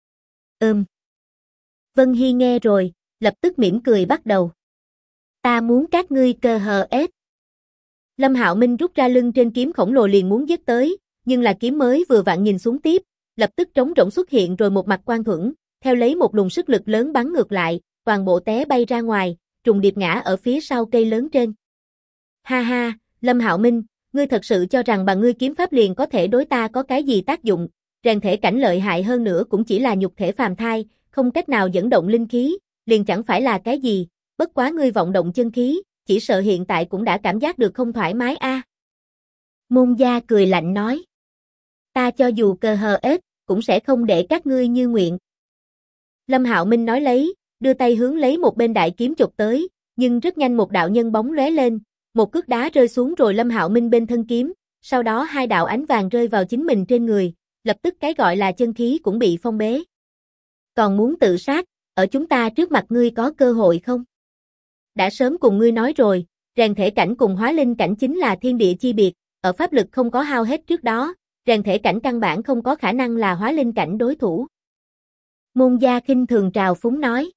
Vân Hy nghe rồi, lập tức mỉm cười bắt đầu. "Ta muốn các ngươi cơ hờ ép." Lâm Hạo Minh rút ra lưng trên kiếm khổng lồ liền muốn giết tới, nhưng là kiếm mới vừa vặn nhìn xuống tiếp, lập tức trống rỗng xuất hiện rồi một mặt quang thuẫn, theo lấy một luồng sức lực lớn bắn ngược lại, toàn bộ té bay ra ngoài, trùng điệp ngã ở phía sau cây lớn trên. "Ha ha, Lâm Hạo Minh, ngươi thật sự cho rằng bằng ngươi kiếm pháp liền có thể đối ta có cái gì tác dụng, rèn thể cảnh lợi hại hơn nữa cũng chỉ là nhục thể phàm thai, không cách nào dẫn động linh khí, liền chẳng phải là cái gì, bất quá ngươi vọng động chân khí, chỉ sợ hiện tại cũng đã cảm giác được không thoải mái a." Môn Gia cười lạnh nói, "Ta cho dù cơ hờ ết, cũng sẽ không để các ngươi như nguyện." Lâm Hạo Minh nói lấy, đưa tay hướng lấy một bên đại kiếm chụp tới, nhưng rất nhanh một đạo nhân bóng lóe lên, một cước đá rơi xuống rồi Lâm Hạo Minh bên thân kiếm, sau đó hai đạo ánh vàng rơi vào chính mình trên người, lập tức cái gọi là chân khí cũng bị phong bế. "Còn muốn tự sát, ở chúng ta trước mặt ngươi có cơ hội không? Đã sớm cùng ngươi nói rồi, rèn thể cảnh cùng hóa linh cảnh chính là thiên địa chi biệt, ở pháp lực không có hao hết trước đó, rèn thể cảnh căn bản không có khả năng là hóa linh cảnh đối thủ." Môn Gia khinh thường trào phúng nói.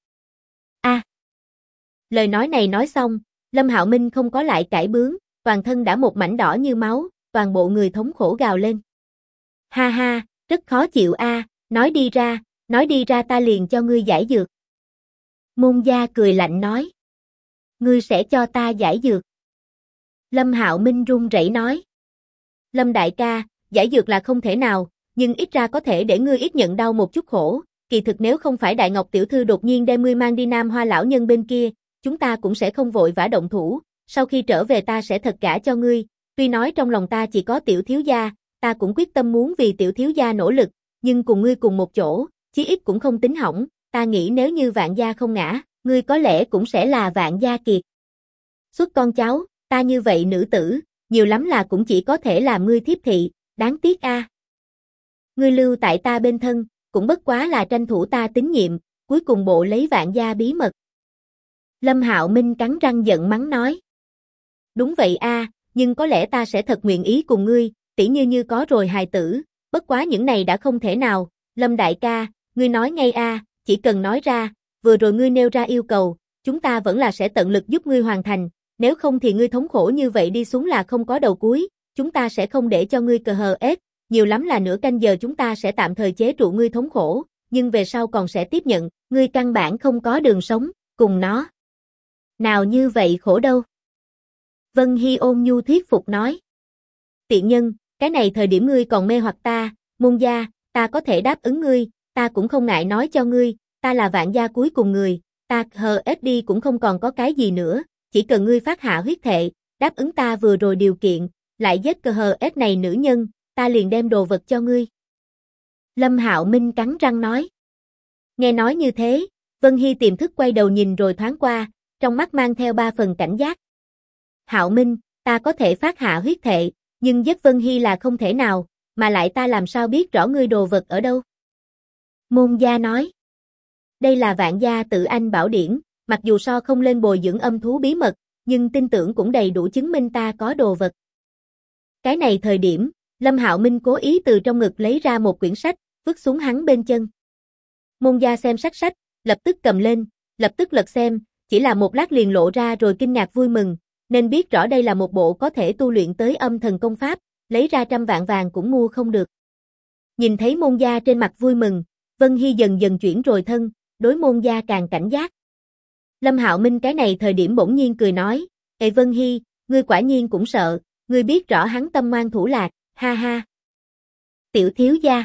Lời nói này nói xong, Lâm Hạo Minh không có lại cãi bướng, toàn thân đã một mảnh đỏ như máu, toàn bộ người thống khổ gào lên. "Ha ha, rất khó chịu a, nói đi ra ta liền cho ngươi giải dược." Môn Gia cười lạnh nói. "Ngươi sẽ cho ta giải dược?" Lâm Hạo Minh run rẩy nói. Lâm đại ca, giải dược là không thể nào, nhưng ít ra có thể để ngươi ít nhận đau một chút khổ. Kỳ thực nếu không phải Đại Ngọc tiểu thư đột nhiên đem ngươi mang đi Nam Hoa lão nhân bên kia, chúng ta cũng sẽ không vội vã động thủ, sau khi trở về ta sẽ thật gả cho ngươi. Tuy nói trong lòng ta chỉ có tiểu thiếu gia, ta cũng quyết tâm muốn vì tiểu thiếu gia nỗ lực, nhưng cùng ngươi cùng một chỗ, chí ít cũng không tính hỏng, ta nghĩ nếu như Vạn gia không ngã, ngươi có lẽ cũng sẽ là Vạn gia kiệt xuất con cháu, ta như vậy nữ tử, nhiều lắm là cũng chỉ có thể làm ngươi thiếp thị, đáng tiếc a. Ngươi lưu tại ta bên thân, cũng bất quá là tranh thủ ta tín nhiệm, cuối cùng bộ lấy Vạn gia bí mật. Lâm Hạo Minh cắn răng giận mắng nói. Đúng vậy a, nhưng có lẽ ta sẽ thật nguyện ý cùng ngươi, tỉ như có rồi hài tử, bất quá những này đã không thể nào. Lâm đại ca, ngươi nói ngay a, chỉ cần nói ra, vừa rồi ngươi nêu ra yêu cầu, chúng ta vẫn là sẽ tận lực giúp ngươi hoàn thành, nếu không thì ngươi thống khổ như vậy đi xuống là không có đầu cuối, chúng ta sẽ không để cho ngươi cờ hờ ết, nhiều lắm là nửa canh giờ chúng ta sẽ tạm thời chế trụ ngươi thống khổ, nhưng về sau còn sẽ tiếp nhận, ngươi căn bản không có đường sống, cùng nó. Nào như vậy khổ đâu. Vân Hy ôn nhu thuyết phục nói. Tiện nhân, cái này thời điểm ngươi còn mê hoặc ta, Môn gia, ta có thể đáp ứng ngươi, ta cũng không ngại nói cho ngươi, ta là Vạn gia cuối cùng người, ta hờ ết đi cũng không còn có cái gì nữa, chỉ cần ngươi phát hạ huyết thệ, đáp ứng ta vừa rồi điều kiện, lại giết cờ hờ ết này nữ nhân, ta liền đem đồ vật cho ngươi. Lâm Hạo Minh cắn răng nói. Nghe nói như thế, Vân Hy tiềm thức quay đầu nhìn rồi thoáng qua, trong mắt mang theo 3 phần cảnh giác. Hạo Minh, ta có thể phát hạ huyết thệ, nhưng giết Vân Hy là không thể nào, mà lại ta làm sao biết rõ ngươi đồ vật ở đâu? Môn gia nói. Đây là Vạn gia tự anh bảo điển, mặc dù so không lên bồi dưỡng âm thú bí mật, nhưng tin tưởng cũng đầy đủ chứng minh ta có đồ vật. Cái này thời điểm, Lâm Hạo Minh cố ý từ trong ngực lấy ra một quyển sách, vứt xuống hắn bên chân. Môn gia xem sách, lập tức cầm lên, lập tức lật xem, chỉ là một lát liền lộ ra rồi kinh ngạc vui mừng, nên biết rõ đây là một bộ có thể tu luyện tới âm thần công pháp, lấy ra 100 vạn vàng cũng mua không được. Nhìn thấy môn gia trên mặt vui mừng, Vân Hy dần dần chuyển rồi thân, đối môn gia càng cảnh giác. Lâm Hạo Minh cái này thời điểm bỗng nhiên cười nói, Ê Vân Hy, ngươi quả nhiên cũng sợ, ngươi biết rõ hắn tâm ngoan thủ lạc, ha ha. Tiểu thiếu gia.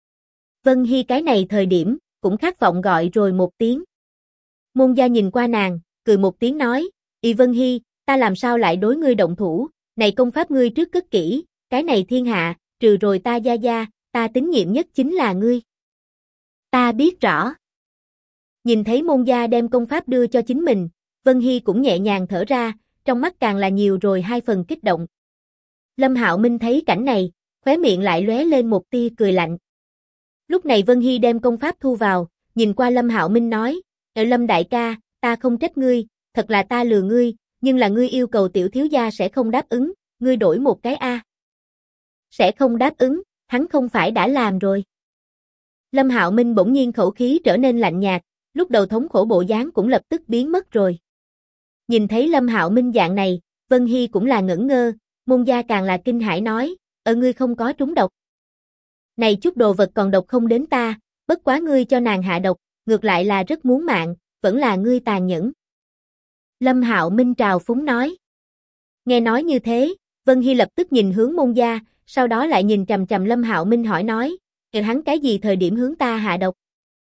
Vân Hy cái này thời điểm, cũng khát vọng gọi rồi một tiếng. Môn gia nhìn qua nàng, cười một tiếng nói, Y Vân Hy, ta làm sao lại đối ngươi động thủ, này công pháp ngươi trước cất kỹ, cái này thiên hạ, trừ rồi ta gia, ta tín nhiệm nhất chính là ngươi. Ta biết rõ. Nhìn thấy môn gia đem công pháp đưa cho chính mình, Vân Hy cũng nhẹ nhàng thở ra, trong mắt càng là nhiều rồi 2 phần kích động. Lâm Hạo Minh thấy cảnh này, khóe miệng lại lóe lên một tia cười lạnh. Lúc này Vân Hy đem công pháp thu vào, nhìn qua Lâm Hạo Minh nói, Lâm đại ca, ta không trách ngươi, thật là ta lừa ngươi, nhưng là ngươi yêu cầu tiểu thiếu gia sẽ không đáp ứng, ngươi đổi một cái a. Sẽ không đáp ứng, hắn không phải đã làm rồi. Lâm Hạo Minh bỗng nhiên khẩu khí trở nên lạnh nhạt, lúc đầu thống khổ bộ dáng cũng lập tức biến mất rồi. Nhìn thấy Lâm Hạo Minh dạng này, Vân Hy cũng là ngẩn ngơ, môn gia càng là kinh hãi nói, ngươi không có trúng độc. Này chút đồ vật còn độc không đến ta, bất quá ngươi cho nàng hạ độc, ngược lại là rất muốn mạng, vẫn là ngươi tàn nhẫn. Lâm Hạo Minh trào phúng nói. Nghe nói như thế, Vân Hy lập tức nhìn hướng môn gia, sau đó lại nhìn chằm chằm Lâm Hạo Minh hỏi nói, hắn cái gì thời điểm hướng ta hạ độc?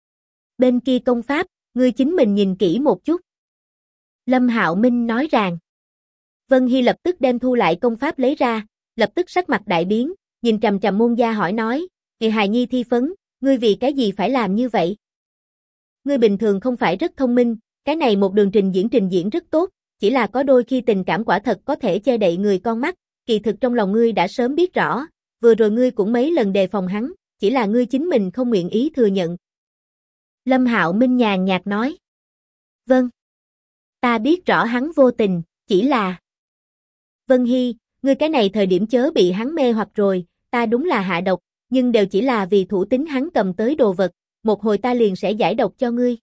Bên kia công pháp, ngươi chính mình nhìn kỹ một chút. Lâm Hạo Minh nói rằng. Vân Hy lập tức đem thu lại công pháp lấy ra, lập tức sắc mặt đại biến, nhìn chằm chằm môn gia hỏi nói, hài nhi thi phấn, ngươi vì cái gì phải làm như vậy? Ngươi bình thường không phải rất thông minh, cái này một đường trình diễn rất tốt, chỉ là có đôi khi tình cảm quả thật có thể che đậy người con mắt, kỳ thực trong lòng ngươi đã sớm biết rõ, vừa rồi ngươi cũng mấy lần đề phòng hắn, chỉ là ngươi chính mình không nguyện ý thừa nhận. Lâm Hạo Minh nhàn nhạt nói. Vâng. Ta biết rõ hắn vô tình, chỉ là... Vân Hy, ngươi cái này thời điểm chớ bị hắn mê hoặc rồi, ta đúng là hạ độc, nhưng đều chỉ là vì thủ tín hắn cầm tới đồ vật, một hồi ta liền sẽ giải độc cho ngươi.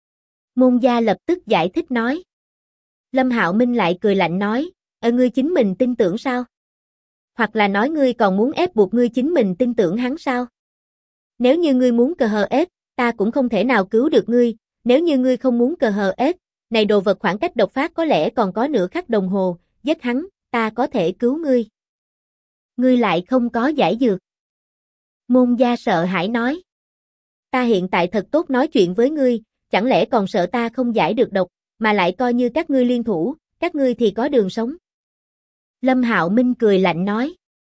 Môn gia lập tức giải thích nói. Lâm Hạo Minh lại cười lạnh nói, ngươi chính mình tin tưởng sao? Hoặc là nói ngươi còn muốn ép buộc ngươi chính mình tin tưởng hắn sao? Nếu như ngươi muốn cờ hờ ết, ta cũng không thể nào cứu được ngươi, nếu như ngươi không muốn cờ hờ ết, này đồ vật khoảng cách độc phát có lẽ còn có nửa khắc đồng hồ, giết hắn, ta có thể cứu ngươi. Ngươi lại không có giải dược. Môn gia sợ hãi nói. Ta hiện tại thật tốt nói chuyện với ngươi, chẳng lẽ còn sợ ta không giải được độc, mà lại coi như các ngươi liên thủ, các ngươi thì có đường sống. Lâm Hạo Minh cười lạnh nói.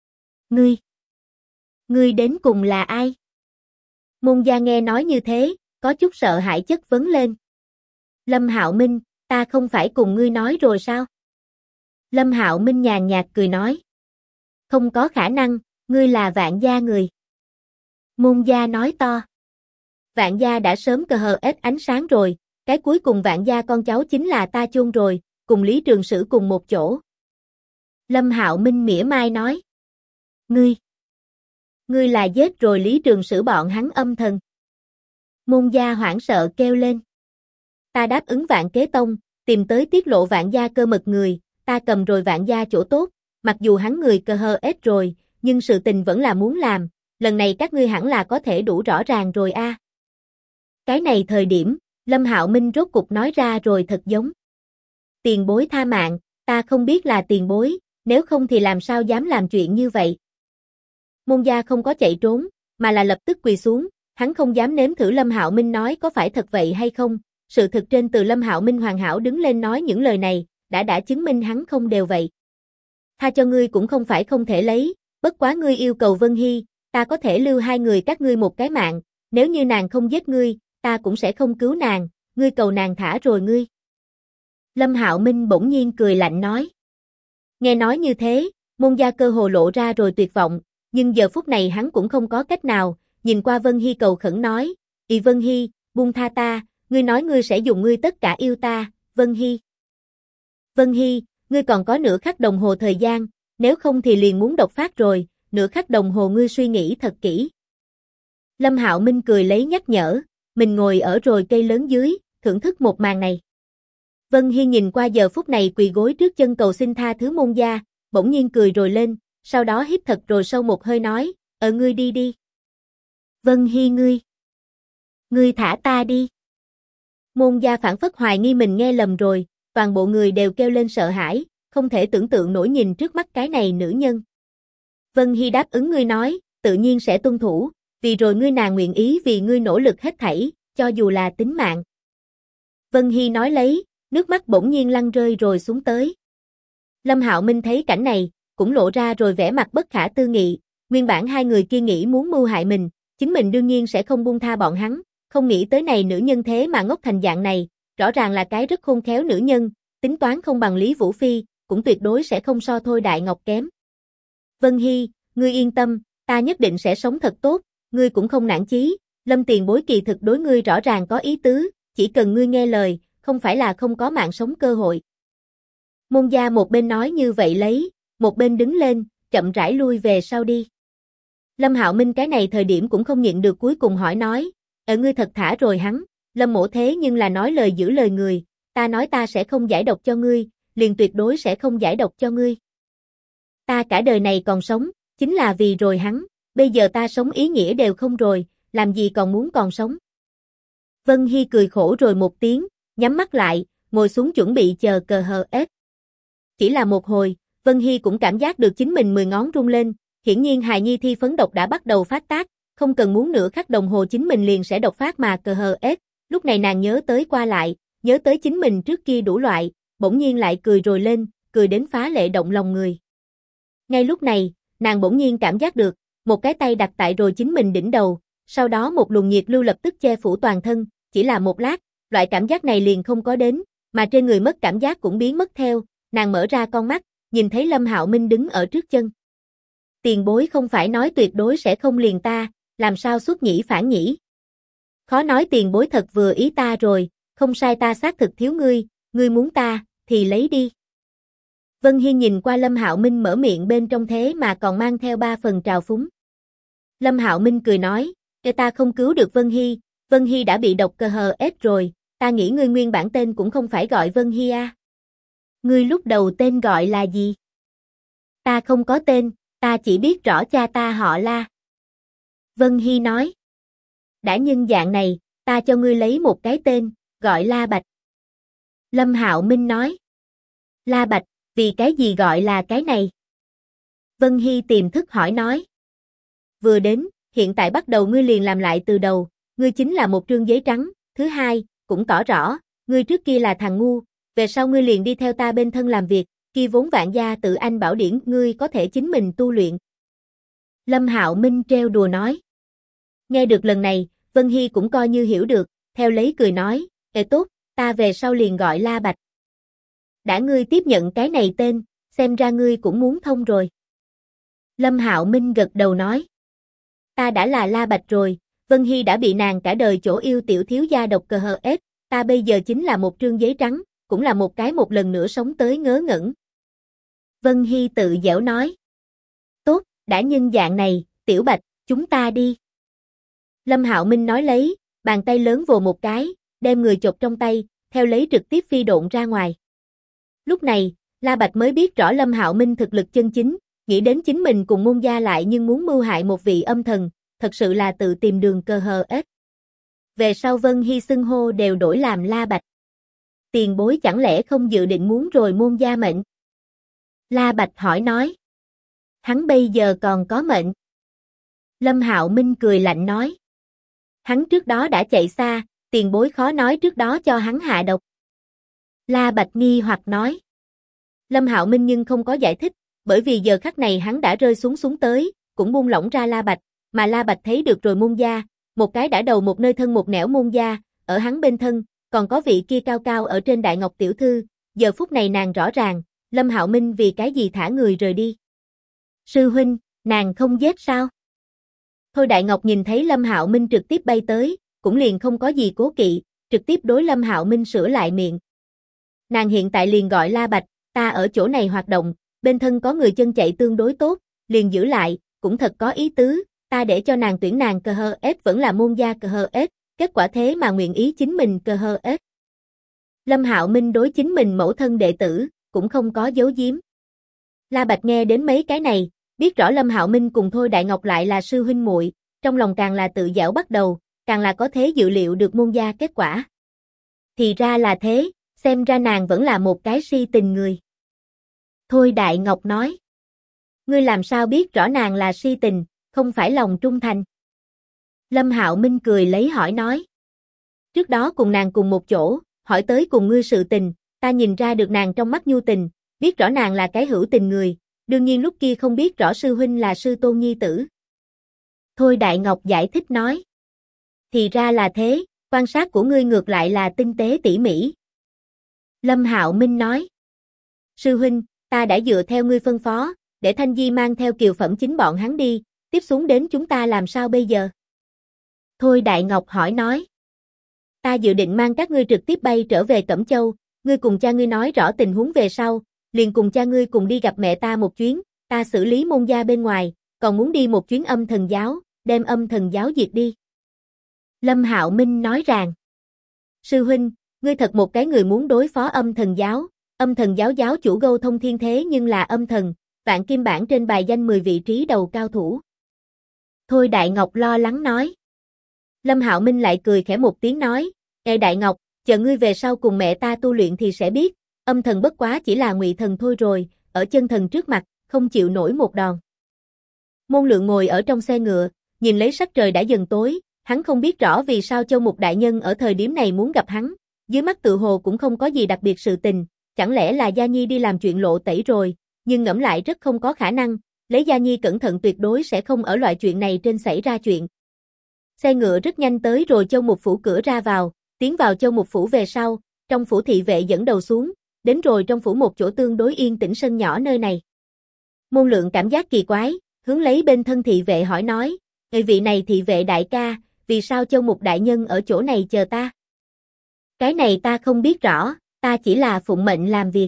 Ngươi đến cùng là ai? Môn gia nghe nói như thế, có chút sợ hãi chất vấn lên. Lâm Hạo Minh, ta không phải cùng ngươi nói rồi sao? Lâm Hạo Minh nhàn nhạt cười nói. Không có khả năng, ngươi là Vạn gia người. Môn gia nói to. Vạn gia đã sớm cờ hờ ết ánh sáng rồi, cái cuối cùng Vạn gia con cháu chính là ta chôn rồi, cùng Lý Trường Sử cùng một chỗ. Lâm Hạo Minh mỉa mai nói. Ngươi là giết rồi Lý Trường Sử bọn hắn âm thần. Môn gia hoảng sợ kêu lên. Ta đáp ứng Vạn Kế Tông, tìm tới tiết lộ Vạn gia cơ mật người, ta cầm rồi Vạn gia chỗ tốt, mặc dù hắn người cờ hờ ết rồi, nhưng sự tình vẫn là muốn làm, lần này các ngươi hẳn là có thể đủ rõ ràng rồi a. Cái này thời điểm, Lâm Hạo Minh rốt cục nói ra rồi thật giống. Tiền bối tha mạng, ta không biết là tiền bối, nếu không thì làm sao dám làm chuyện như vậy. Môn gia không có chạy trốn, mà là lập tức quỳ xuống, hắn không dám nếm thử Lâm Hạo Minh nói có phải thật vậy hay không, sự thực trên từ Lâm Hạo Minh hoàn hảo đứng lên nói những lời này, đã chứng minh hắn không đều vậy. Tha cho ngươi cũng không phải không thể lấy, bất quá ngươi yêu cầu Vân Hy, ta có thể lưu hai người các ngươi một cái mạng, nếu như nàng không giết ngươi, ta cũng sẽ không cứu nàng, ngươi cầu nàng thả rồi ngươi. Lâm Hạo Minh bỗng nhiên cười lạnh nói. Nghe nói như thế, môn gia cơ hồ lộ ra rồi tuyệt vọng, nhưng giờ phút này hắn cũng không có cách nào, nhìn qua Vân Hy cầu khẩn nói, "Ỷ Vân Hy, buông tha ta, ngươi nói ngươi sẽ dùng ngươi tất cả yêu ta, Vân Hy. Vân Hy, ngươi còn có nửa khắc đồng hồ thời gian, nếu không thì liền muốn độc phát rồi, nửa khắc đồng hồ ngươi suy nghĩ thật kỹ." Lâm Hạo Minh cười lấy nhắc nhở, mình ngồi ở rồi cây lớn dưới, thưởng thức một màn này. Vân Hy nhìn qua giờ phút này quỳ gối trước chân cầu xin tha thứ môn gia, bỗng nhiên cười rồi lên, sau đó hít thật rồi sâu một hơi nói, ngươi đi đi. Vân Hy ngươi thả ta đi. Môn gia phản phất hoài nghi mình nghe lầm rồi, toàn bộ người đều kêu lên sợ hãi, không thể tưởng tượng nổi nhìn trước mắt cái này nữ nhân. Vân Hy đáp ứng ngươi nói, tự nhiên sẽ tuân thủ, vì rồi ngươi nàng nguyện ý vì ngươi nỗ lực hết thảy, cho dù là tính mạng. Vân Hy nói lấy, nước mắt bỗng nhiên lăn rơi rồi xuống tới. Lâm Hạo Minh thấy cảnh này, cũng lộ ra rồi vẻ mặt bất khả tư nghị, nguyên bản hai người kia nghĩ muốn mưu hại mình, chính mình đương nhiên sẽ không buông tha bọn hắn, không nghĩ tới này nữ nhân thế mà ngốc thành dạng này, rõ ràng là cái rất khôn khéo nữ nhân, tính toán không bằng Lý Vũ Phi, cũng tuyệt đối sẽ không so Thôi Đại Ngọc kém. Vân Hy, ngươi yên tâm, ta nhất định sẽ sống thật tốt, ngươi cũng không nản chí, Lâm tiền bối kỳ thực đối ngươi rõ ràng có ý tứ, chỉ cần ngươi nghe lời, không phải là không có mạng sống cơ hội. Môn gia một bên nói như vậy lấy, một bên đứng lên, chậm rãi lui về sau đi. Lâm Hạo Minh cái này thời điểm cũng không nhịn được cuối cùng hỏi nói, ngươi thật thả rồi hắn, Lâm mỗ thế nhưng là nói lời giữ lời người, ta nói ta sẽ không giải độc cho ngươi, liền tuyệt đối sẽ không giải độc cho ngươi. Ta cả đời này còn sống, chính là vì rồi hắn, bây giờ ta sống ý nghĩa đều không rồi, làm gì còn muốn còn sống. Vân Hy cười khổ rồi một tiếng, nhắm mắt lại, ngồi xuống chuẩn bị chờ cờ hờ ết. Chỉ là một hồi, Vân Hy cũng cảm giác được chính mình 10 ngón rung lên, hiển nhiên hài nhi thi phấn độc đã bắt đầu phát tác, không cần muốn nửa khắc đồng hồ chính mình liền sẽ độc phát mà cờ hờ ết. Lúc này nàng nhớ tới qua lại, nhớ tới chính mình trước kia đủ loại, bỗng nhiên lại cười rồi lên, cười đến phá lệ động lòng người. Ngay lúc này, nàng bỗng nhiên cảm giác được, một cái tay đặt tại rồi chính mình đỉnh đầu, sau đó một luồng nhiệt lưu lập tức che phủ toàn thân, chỉ là một lát, loại cảm giác này liền không có đến, mà trên người mất cảm giác cũng biến mất theo, nàng mở ra con mắt, nhìn thấy Lâm Hạo Minh đứng ở trước chân. Tiền bối không phải nói tuyệt đối sẽ không liền ta, làm sao xuất nhĩ phản nhĩ. Khó nói tiền bối thật vừa ý ta rồi, không sai ta xác thực thiếu ngươi, ngươi muốn ta, thì lấy đi. Vân Hy nhìn qua Lâm Hạo Minh mở miệng bên trong thế mà còn mang theo 3 phần trào phúng. Lâm Hạo Minh cười nói, ta không cứu được Vân Hy đã bị độc cờ hờ ết rồi, ta nghĩ ngươi nguyên bản tên cũng không phải gọi Vân Hy à. Ngươi lúc đầu tên gọi là gì? Ta không có tên, ta chỉ biết rõ cha ta họ La. Vân Hy nói. Đã nhân dạng này, ta cho ngươi lấy một cái tên, gọi La Bạch. Lâm Hạo Minh nói. La Bạch, vì cái gì gọi là cái này? Vân Hy tiềm thức hỏi nói. Vừa đến, hiện tại bắt đầu ngươi liền làm lại từ đầu, ngươi chính là một trương giấy trắng, thứ hai, cũng tỏ rõ, ngươi trước kia là thằng ngu, về sau ngươi liền đi theo ta bên thân làm việc, kia vốn vạn gia tự anh bảo điển ngươi có thể chính mình tu luyện. Lâm Hạo Minh trêu đùa nói. Nghe được lần này, Vân Hy cũng coi như hiểu được, theo lấy cười nói, tốt, ta về sau liền gọi La Bạch. Đã ngươi tiếp nhận cái này tên, xem ra ngươi cũng muốn thông rồi. Lâm Hạo Minh gật đầu nói. Ta đã là La Bạch rồi, Vân Hy đã bị nàng cả đời chỗ yêu tiểu thiếu gia độc cờ hờ ết, ta bây giờ chính là một trương giấy trắng, cũng là một cái một lần nữa sống tới ngớ ngẩn. Vân Hy tự giễu nói. Tốt, đã nhân dạng này, Tiểu Bạch, chúng ta đi. Lâm Hạo Minh nói lấy, bàn tay lớn vồ một cái, đem người chộp trong tay, theo lấy trực tiếp phi độn ra ngoài. Lúc này, La Bạch mới biết rõ Lâm Hạo Minh thực lực chân chính, nghĩ đến chính mình cùng môn gia lại nhưng muốn mưu hại một vị âm thần, thật sự là tự tìm đường cờ hờ ết. Về sau Vân Hy xưng hô đều đổi làm La Bạch. Tiền bối chẳng lẽ không dự định muốn rồi môn gia mệnh? La Bạch hỏi nói. Hắn bây giờ còn có mệnh. Lâm Hạo Minh cười lạnh nói. Hắn trước đó đã chạy xa, tiền bối khó nói trước đó cho hắn hạ độc. La Bạch nghi hoặc nói. Lâm Hạo Minh nhưng không có giải thích, bởi vì giờ khắc này hắn đã rơi xuống tới, cũng buông lỏng ra La Bạch, mà La Bạch thấy được rồi môn gia, một cái đã đầu một nơi thân một nẻo môn gia, ở hắn bên thân, còn có vị kia cao cao ở trên Đại Ngọc tiểu thư, giờ phút này nàng rõ ràng, Lâm Hạo Minh vì cái gì thả người rời đi. Sư huynh, nàng không giết sao? Thôi Đại Ngọc nhìn thấy Lâm Hạo Minh trực tiếp bay tới, cũng liền không có gì cố kỵ, trực tiếp đối Lâm Hạo Minh sửa lại miệng. Nàng hiện tại liền gọi La Bạch, ta ở chỗ này hoạt động, bên thân có người chân chạy tương đối tốt, liền giữ lại, cũng thật có ý tứ, ta để cho nàng tuyển nàng cờ hờ ết vẫn là môn gia cờ hờ ết, kết quả thế mà nguyện ý chính mình cờ hờ ết. Lâm Hạo Minh đối chính mình mẫu thân đệ tử, cũng không có giấu giếm. La Bạch nghe đến mấy cái này, biết rõ Lâm Hạo Minh cùng Thôi Đại Ngọc lại là sư huynh muội, trong lòng càng là tự giễu bắt đầu, càng là có thế dự liệu được môn gia kết quả. Thì ra là thế, xem ra nàng vẫn là một cái si tình người. Thôi Đại Ngọc nói. Ngươi làm sao biết rõ nàng là si tình, không phải lòng trung thành? Lâm Hạo Minh cười lấy hỏi nói. Trước đó cùng nàng cùng một chỗ, hỏi tới cùng ngươi sự tình, ta nhìn ra được nàng trong mắt nhu tình, biết rõ nàng là cái hữu tình người, đương nhiên lúc kia không biết rõ sư huynh là sư tôn nhi tử. Thôi Đại Ngọc giải thích nói. Thì ra là thế, quan sát của ngươi ngược lại là tinh tế tỉ mỉ. Lâm Hạo Minh nói. Sư huynh, ta đã dựa theo ngươi phân phó, để Thanh Di mang theo Kiều Phẩm Chính bọn hắn đi, tiếp xuống đến chúng ta làm sao bây giờ? Thôi Đại Ngọc hỏi nói. Ta dự định mang các ngươi trực tiếp bay trở về Cẩm Châu, ngươi cùng cha ngươi nói rõ tình huống về sau, liền cùng cha ngươi cùng đi gặp mẹ ta một chuyến, ta xử lý môn gia bên ngoài, còn muốn đi một chuyến âm thần giáo, đem âm thần giáo diệt đi. Lâm Hạo Minh nói rằng. Sư huynh, ngươi thật một cái người muốn đối phó âm thần giáo giáo chủ Gâu Thông Thiên thế nhưng là âm thần, vạn kim bản trên bài danh 10 vị trí đầu cao thủ. Thôi Đại Ngọc lo lắng nói. Lâm Hạo Minh lại cười khẽ một tiếng nói, Ê Đại Ngọc, chờ ngươi về sau cùng mẹ ta tu luyện thì sẽ biết, âm thần bất quá chỉ là ngụy thần thôi rồi, ở chân thần trước mặt, không chịu nổi một đòn. Môn Lượng ngồi ở trong xe ngựa, nhìn lấy sắc trời đã dần tối, hắn không biết rõ vì sao Châu Mục đại nhân ở thời điểm này muốn gặp hắn, dưới mắt tự hồ cũng không có gì đặc biệt sự tình, chẳng lẽ là Gia Nhi đi làm chuyện lộ tẩy rồi, nhưng ngẫm lại rất không có khả năng, lấy Gia Nhi cẩn thận tuyệt đối sẽ không ở loại chuyện này trên xảy ra chuyện. Xe ngựa rất nhanh tới rồi Châu Mục phủ cửa ra vào, tiến vào Châu Mục phủ về sau, trong phủ thị vệ dẫn đầu xuống, đến rồi trong phủ một chỗ tương đối yên tĩnh sân nhỏ nơi này. Môn Lượng cảm giác kỳ quái, hướng lấy bên thân thị vệ hỏi nói, vị này thị vệ đại ca, vì sao Châu Mục đại nhân ở chỗ này chờ ta? Cái này ta không biết rõ, ta chỉ là phụng mệnh làm việc.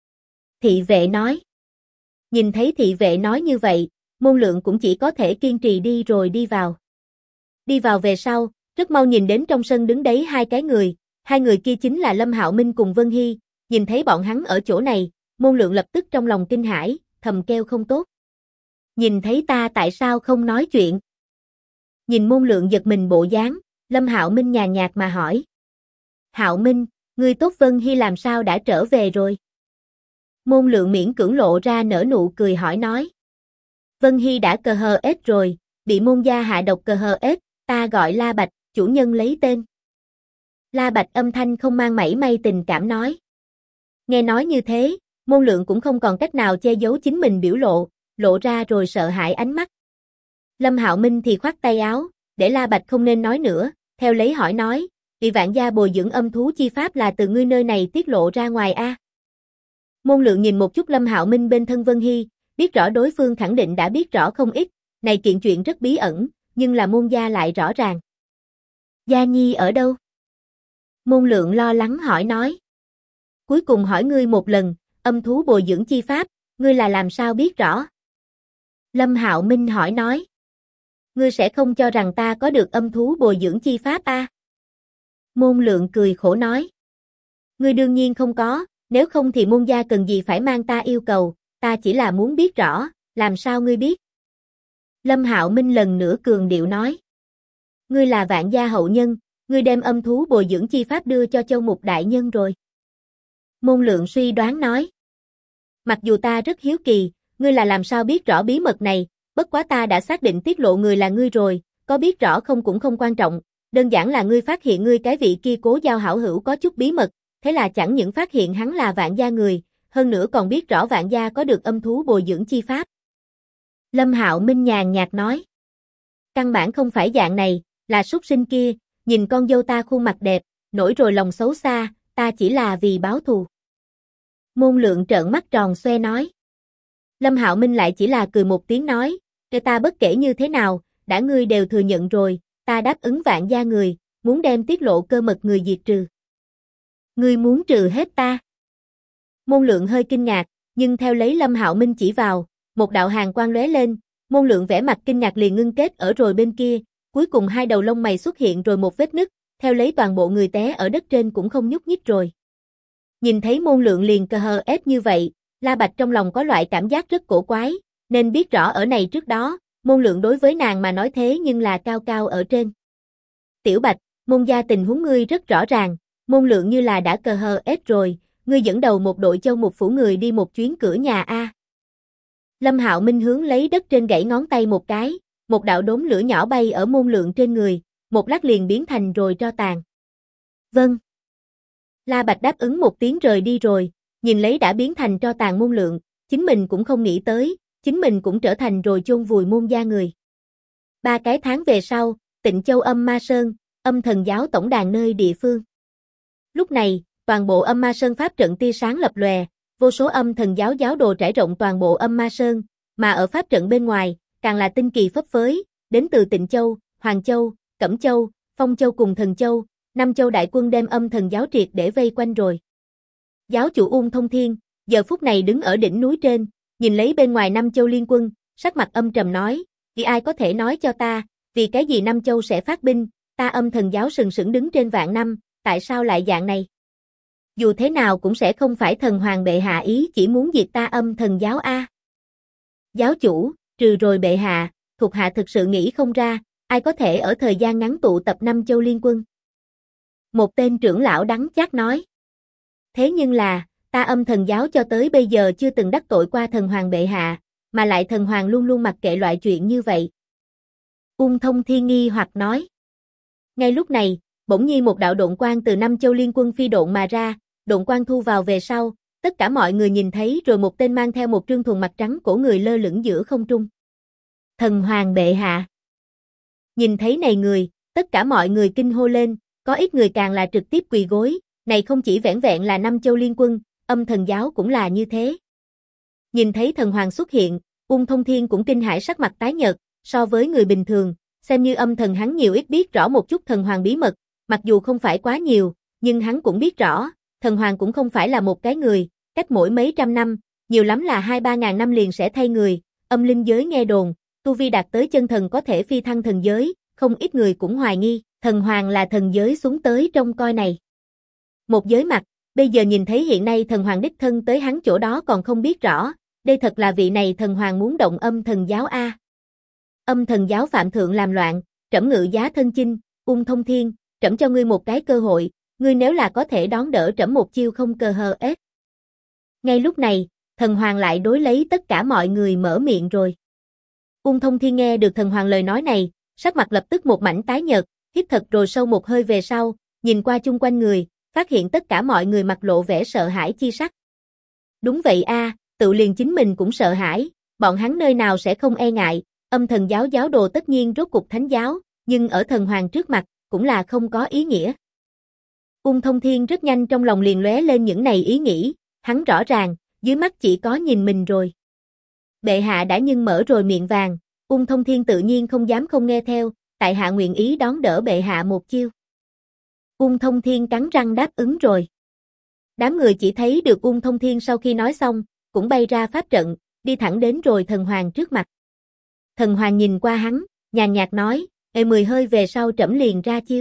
Thị vệ nói. Nhìn thấy thị vệ nói như vậy, Môn Lượng cũng chỉ có thể kiên trì đi rồi đi vào. Đi vào về sau, rất mau nhìn đến trong sân đứng đấy hai người kia chính là Lâm Hạo Minh cùng Vân Hy, nhìn thấy bọn hắn ở chỗ này, Môn Lượng lập tức trong lòng kinh hãi, thầm kêu không tốt. Nhìn thấy ta tại sao không nói chuyện? Nhìn Môn Lượng giật mình bộ dáng, Lâm Hạo Minh nhàn nhạt mà hỏi. Hạo Minh, ngươi tốt Vân Hy làm sao đã trở về rồi? Môn Lượng miễn cưỡng lộ ra nở nụ cười hỏi nói. Vân Hy đã cờ hờ ết rồi, bị môn gia hạ độc cờ hờ ết, ta gọi La Bạch, chủ nhân lấy tên. La Bạch âm thanh không mang mảy may tình cảm nói. Nghe nói như thế, Môn Lượng cũng không còn cách nào che giấu chính mình biểu lộ ra rồi sợ hãi ánh mắt. Lâm Hạo Minh thì khoát tay áo, để La Bạch không nên nói nữa, theo lấy hỏi nói, vì Vạn gia bồi dưỡng âm thú chi pháp là từ ngươi nơi này tiết lộ ra ngoài a? Môn Lượng nhìn một chút Lâm Hạo Minh bên thân Vân Hy, biết rõ đối phương khẳng định đã biết rõ không ít, này kiện chuyện rất bí ẩn, nhưng là môn gia lại rõ ràng. Gia Nhi ở đâu? Môn Lượng lo lắng hỏi nói. Cuối cùng hỏi ngươi một lần, âm thú bồi dưỡng chi pháp, ngươi là làm sao biết rõ? Lâm Hạo Minh hỏi nói. Ngươi sẽ không cho rằng ta có được âm thú bồi dưỡng chi pháp a? Môn Lượng cười khổ nói. Ngươi đương nhiên không có, nếu không thì môn gia cần gì phải mang ta yêu cầu, ta chỉ là muốn biết rõ, làm sao ngươi biết? Lâm Hạo Minh lần nữa cường điệu nói. Ngươi là Vạn gia hậu nhân, ngươi đem âm thú bồi dưỡng chi pháp đưa cho Châu Mục đại nhân rồi. Môn Lượng suy đoán nói. Mặc dù ta rất hiếu kỳ, ngươi là làm sao biết rõ bí mật này, bất quá ta đã xác định tiết lộ người là ngươi rồi, có biết rõ không cũng không quan trọng, đơn giản là ngươi phát hiện ngươi cái vị kia Cố Giao hảo hữu có chút bí mật, thế là chẳng những phát hiện hắn là Vạn gia người, hơn nữa còn biết rõ Vạn gia có được âm thú bồi dưỡng chi pháp. Lâm Hạo Minh nhàn nhạt nói. Căn bản không phải dạng này, là súc sinh kia, nhìn con dâu ta khuôn mặt đẹp, nổi rồi lòng xấu xa, ta chỉ là vì báo thù. Môn Lượng trợn mắt tròn xoe nói. Lâm Hạo Minh lại chỉ là cười một tiếng nói, để ta bất kể như thế nào, đã ngươi đều thừa nhận rồi, ta đáp ứng Vạn gia người, muốn đem tiết lộ cơ mật người diệt trừ. Ngươi muốn trừ hết ta? Môn Lượng hơi kinh ngạc, nhưng theo lấy Lâm Hạo Minh chỉ vào, một đạo hàn quang lóe lên, Môn Lượng vẻ mặt kinh ngạc liền ngưng kết ở rồi bên kia, cuối cùng hai đầu lông mày xuất hiện rồi một vết nứt, theo lấy toàn bộ người té ở đất trên cũng không nhúc nhích rồi. Nhìn thấy Môn Lượng liền cờ hờ ép như vậy, La Bạch trong lòng có loại cảm giác rất cổ quái, nên biết rõ ở này trước đó, Môn Lượng đối với nàng mà nói thế nhưng là cao cao ở trên. Tiểu Bạch, môn gia tình huống ngươi rất rõ ràng, Môn Lượng như là đã cờ hờ ép rồi, ngươi dẫn đầu một đội Châu Mục phủ người đi một chuyến cửa nhà a. Lâm Hạo Minh hướng lấy đất trên gãy ngón tay một cái, một đạo đốm lửa nhỏ bay ở Môn Lượng trên người, một lát liền biến thành rồi tro tàn. Vâng. La Bạch đáp ứng một tiếng rời đi rồi, nhìn lấy đã biến thành tro tàn Môn Lượng, chính mình cũng không nghĩ tới, chính mình cũng trở thành rồi chôn vùi môn gia người. 3 cái tháng về sau, Tịnh Châu Âm Ma Sơn, Âm Thần giáo tổng đàn nơi địa phương. Lúc này, toàn bộ Âm Ma Sơn pháp trận tia sáng lập lòe, vô số Âm Thần giáo giáo đồ trải rộng toàn bộ Âm Ma Sơn, mà ở pháp trận bên ngoài, càng là tinh kỳ phấp phới, đến từ Tịnh Châu, Hoàng Châu, Cẩm Châu, Phong Châu cùng Thần Châu, 5 châu đại quân đem Âm Thần giáo triệt để vây quanh rồi. Giáo chủ Ung Thông Thiên, giờ phút này đứng ở đỉnh núi trên, nhìn lấy bên ngoài 5 châu liên quân, sắc mặt âm trầm nói, vì ai có thể nói cho ta, vì cái gì 5 châu sẽ phát binh, ta Âm Thần giáo sừng sững đứng trên vạn năm, tại sao lại dạng này? Dù thế nào cũng sẽ không phải thần hoàng bệ hạ ý chỉ muốn diệt ta Âm Thần giáo a. Giáo chủ, trừ rồi bệ hạ, thuộc hạ thực sự nghĩ không ra, ai có thể ở thời gian ngắn tụ tập 5 châu liên quân. Một tên trưởng lão đắng chát nói. Thế nhưng là, ta Âm Thần giáo cho tới bây giờ chưa từng đắc tội qua thần hoàng bệ hạ, mà lại thần hoàng luôn luôn mặc kệ loại chuyện như vậy. Ung Thông Thiên nghi hoặc nói. Ngay lúc này, bỗng nhiên một đạo độn quang từ 5 châu liên quân phi độn mà ra, độn quang thu vào về sau, tất cả mọi người nhìn thấy rồi một tên mang theo một trương thuần mặt trắng cổ người lơ lửng giữa không trung. Thần hoàng bệ hạ. Nhìn thấy này người, tất cả mọi người kinh hô lên, có ít người càng là trực tiếp quỳ gối, này không chỉ vẻn vẹn là 5 châu liên quân, Âm Thần giáo cũng là như thế. Nhìn thấy thần hoàng xuất hiện, Ung Thông Thiên cũng kinh hãi sắc mặt tái nhợt, so với người bình thường, xem như âm thần hắn nhiều ít biết rõ một chút thần hoàng bí mật, mặc dù không phải quá nhiều, nhưng hắn cũng biết rõ, thần hoàng cũng không phải là một cái người, cách mỗi mấy trăm năm, nhiều lắm là 2-3 ngàn năm liền sẽ thay người, âm linh giới nghe đồn, tu vi đạt tới chân thần có thể phi thăng thần giới, không ít người cũng hoài nghi, thần hoàng là thần giới xuống tới trong coi này. Một giới mặt, bây giờ nhìn thấy hiện nay thần hoàng đích thân tới hắn chỗ đó còn không biết rõ, đây thật là vị này thần hoàng muốn động Âm Thần giáo a. Âm Thần giáo phạm thượng làm loạn, trẫm ngự giá thân chinh, Ung Thông Thiên, trẫm cho ngươi một cái cơ hội, ngươi nếu là có thể đón đỡ trẫm một chiêu không cờ hờ ết. Ngay lúc này, thần hoàng lại đối lấy tất cả mọi người mở miệng rồi. Ung Thông Thiên nghe được thần hoàng lời nói này, sắc mặt lập tức một mảnh tái nhợt, hít thật rồi sâu một hơi về sau, nhìn qua chung quanh người, phát hiện tất cả mọi người mặt lộ vẻ sợ hãi chi sắc. Đúng vậy a, tự liền chính mình cũng sợ hãi, bọn hắn nơi nào sẽ không e ngại, âm thần giáo giáo đồ tất nhiên rốt cục thánh giáo, nhưng ở thần hoàng trước mặt, cũng là không có ý nghĩa. Ung Thông Thiên rất nhanh trong lòng liền lóe lên những này ý nghĩ, hắn rõ ràng, dưới mắt chỉ có nhìn mình rồi. Bệ hạ đã nhưng mở rồi miệng vàng, Ung Thông Thiên tự nhiên không dám không nghe theo, tại hạ nguyện ý đón đỡ bệ hạ một chiêu. Ung Thông Thiên cắn răng đáp ứng rồi. Đám người chỉ thấy được Ung Thông Thiên sau khi nói xong, cũng bay ra pháp trận, đi thẳng đến rồi thần hoàng trước mặt. Thần hoàng nhìn qua hắn, nhàn nhạt nói, 10 hơi về sau trẫm liền ra chiêu.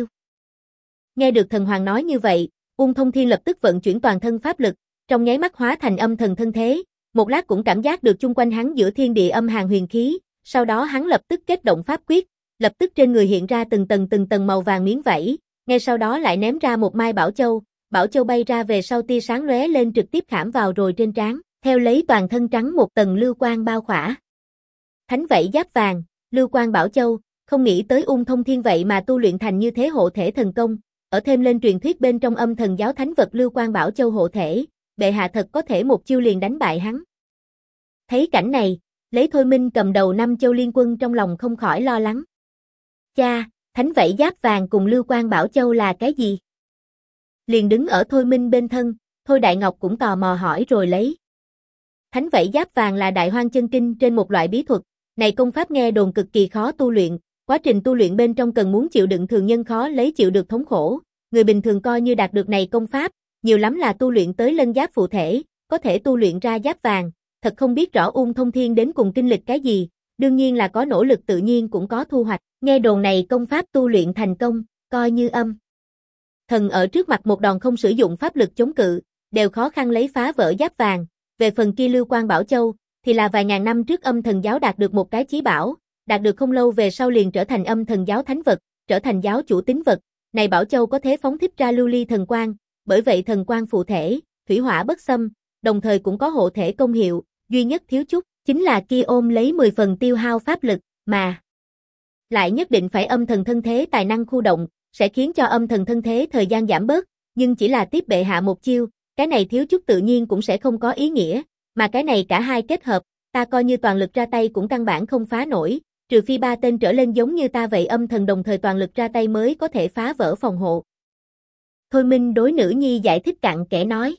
Nghe được thần hoàng nói như vậy, Ung Thông Thiên lập tức vận chuyển toàn thân pháp lực, trong nháy mắt hóa thành âm thần thân thế, một lát cũng cảm giác được chung quanh hắn giữa thiên địa âm hàn huyền khí, sau đó hắn lập tức kết động pháp quyết, lập tức trên người hiện ra từng tầng màu vàng miếng vảy, ngay sau đó lại ném ra một mai bảo châu bay ra về sau tia sáng lóe lên trực tiếp khảm vào rồi trên trán, theo lấy toàn thân trắng một tầng lưu quang bao khỏa. Thánh vảy giáp vàng, lưu quang bảo châu, không nghĩ tới Ung Thông Thiên vậy mà tu luyện thành như thế hộ thể thần công, ở thêm lên truyền thuyết bên trong âm thần giáo thánh vật lưu quang bảo châu hộ thể, bệ hạ thật có thể một chiêu liền đánh bại hắn. Thấy cảnh này, lấy Thôi Minh cầm đầu 5 châu liên quân trong lòng không khỏi lo lắng. Cha, thánh vảy giáp vàng cùng lưu quang bảo châu là cái gì? Liền đứng ở Thôi Minh bên thân, Thôi Đại Ngọc cũng tò mò hỏi rồi lấy. Thánh vảy giáp vàng là Đại Hoang chân kinh trên một loại bí thuật, này công pháp nghe đồn cực kỳ khó tu luyện, quá trình tu luyện bên trong cần muốn chịu đựng thường nhân khó lấy chịu được thống khổ, người bình thường coi như đạt được này công pháp, nhiều lắm là tu luyện tới lân giáp phụ thể, có thể tu luyện ra giáp vàng, thật không biết rõ Ung Thông Thiên đến cùng kinh lịch cái gì, đương nhiên là có nỗ lực tự nhiên cũng có thu hoạch, nghe đồn này công pháp tu luyện thành công, coi như âm thần ở trước mặt một đòn không sử dụng pháp lực chống cự, đều khó khăn lấy phá vỡ giáp vàng, về phần kia lưu quang bảo châu, thì là vài ngàn năm trước âm thần giáo đạt được một cái chí bảo, đạt được không lâu về sau liền trở thành âm thần giáo thánh vật, trở thành giáo chủ tín vật, này bảo châu có thể phóng thích ra lưu ly thần quang, bởi vậy thần quang phụ thể, thủy hỏa bất xâm, đồng thời cũng có hộ thể công hiệu, duy nhất thiếu chút, chính là kia ôm lấy 10 phần tiêu hao pháp lực, mà lại nhất định phải âm thần thân thế tài năng khu động, sẽ khiến cho âm thần thân thế thời gian giảm bớt, nhưng chỉ là tiếp bệ hạ một chiêu, cái này thiếu chút tự nhiên cũng sẽ không có ý nghĩa, mà cái này cả hai kết hợp, ta coi như toàn lực ra tay cũng căn bản không phá nổi, trừ phi 3 tên trở lên giống như ta vậy âm thần đồng thời toàn lực ra tay mới có thể phá vỡ phòng hộ. Thôi Minh đối nữ nhi giải thích cặn kẽ nói.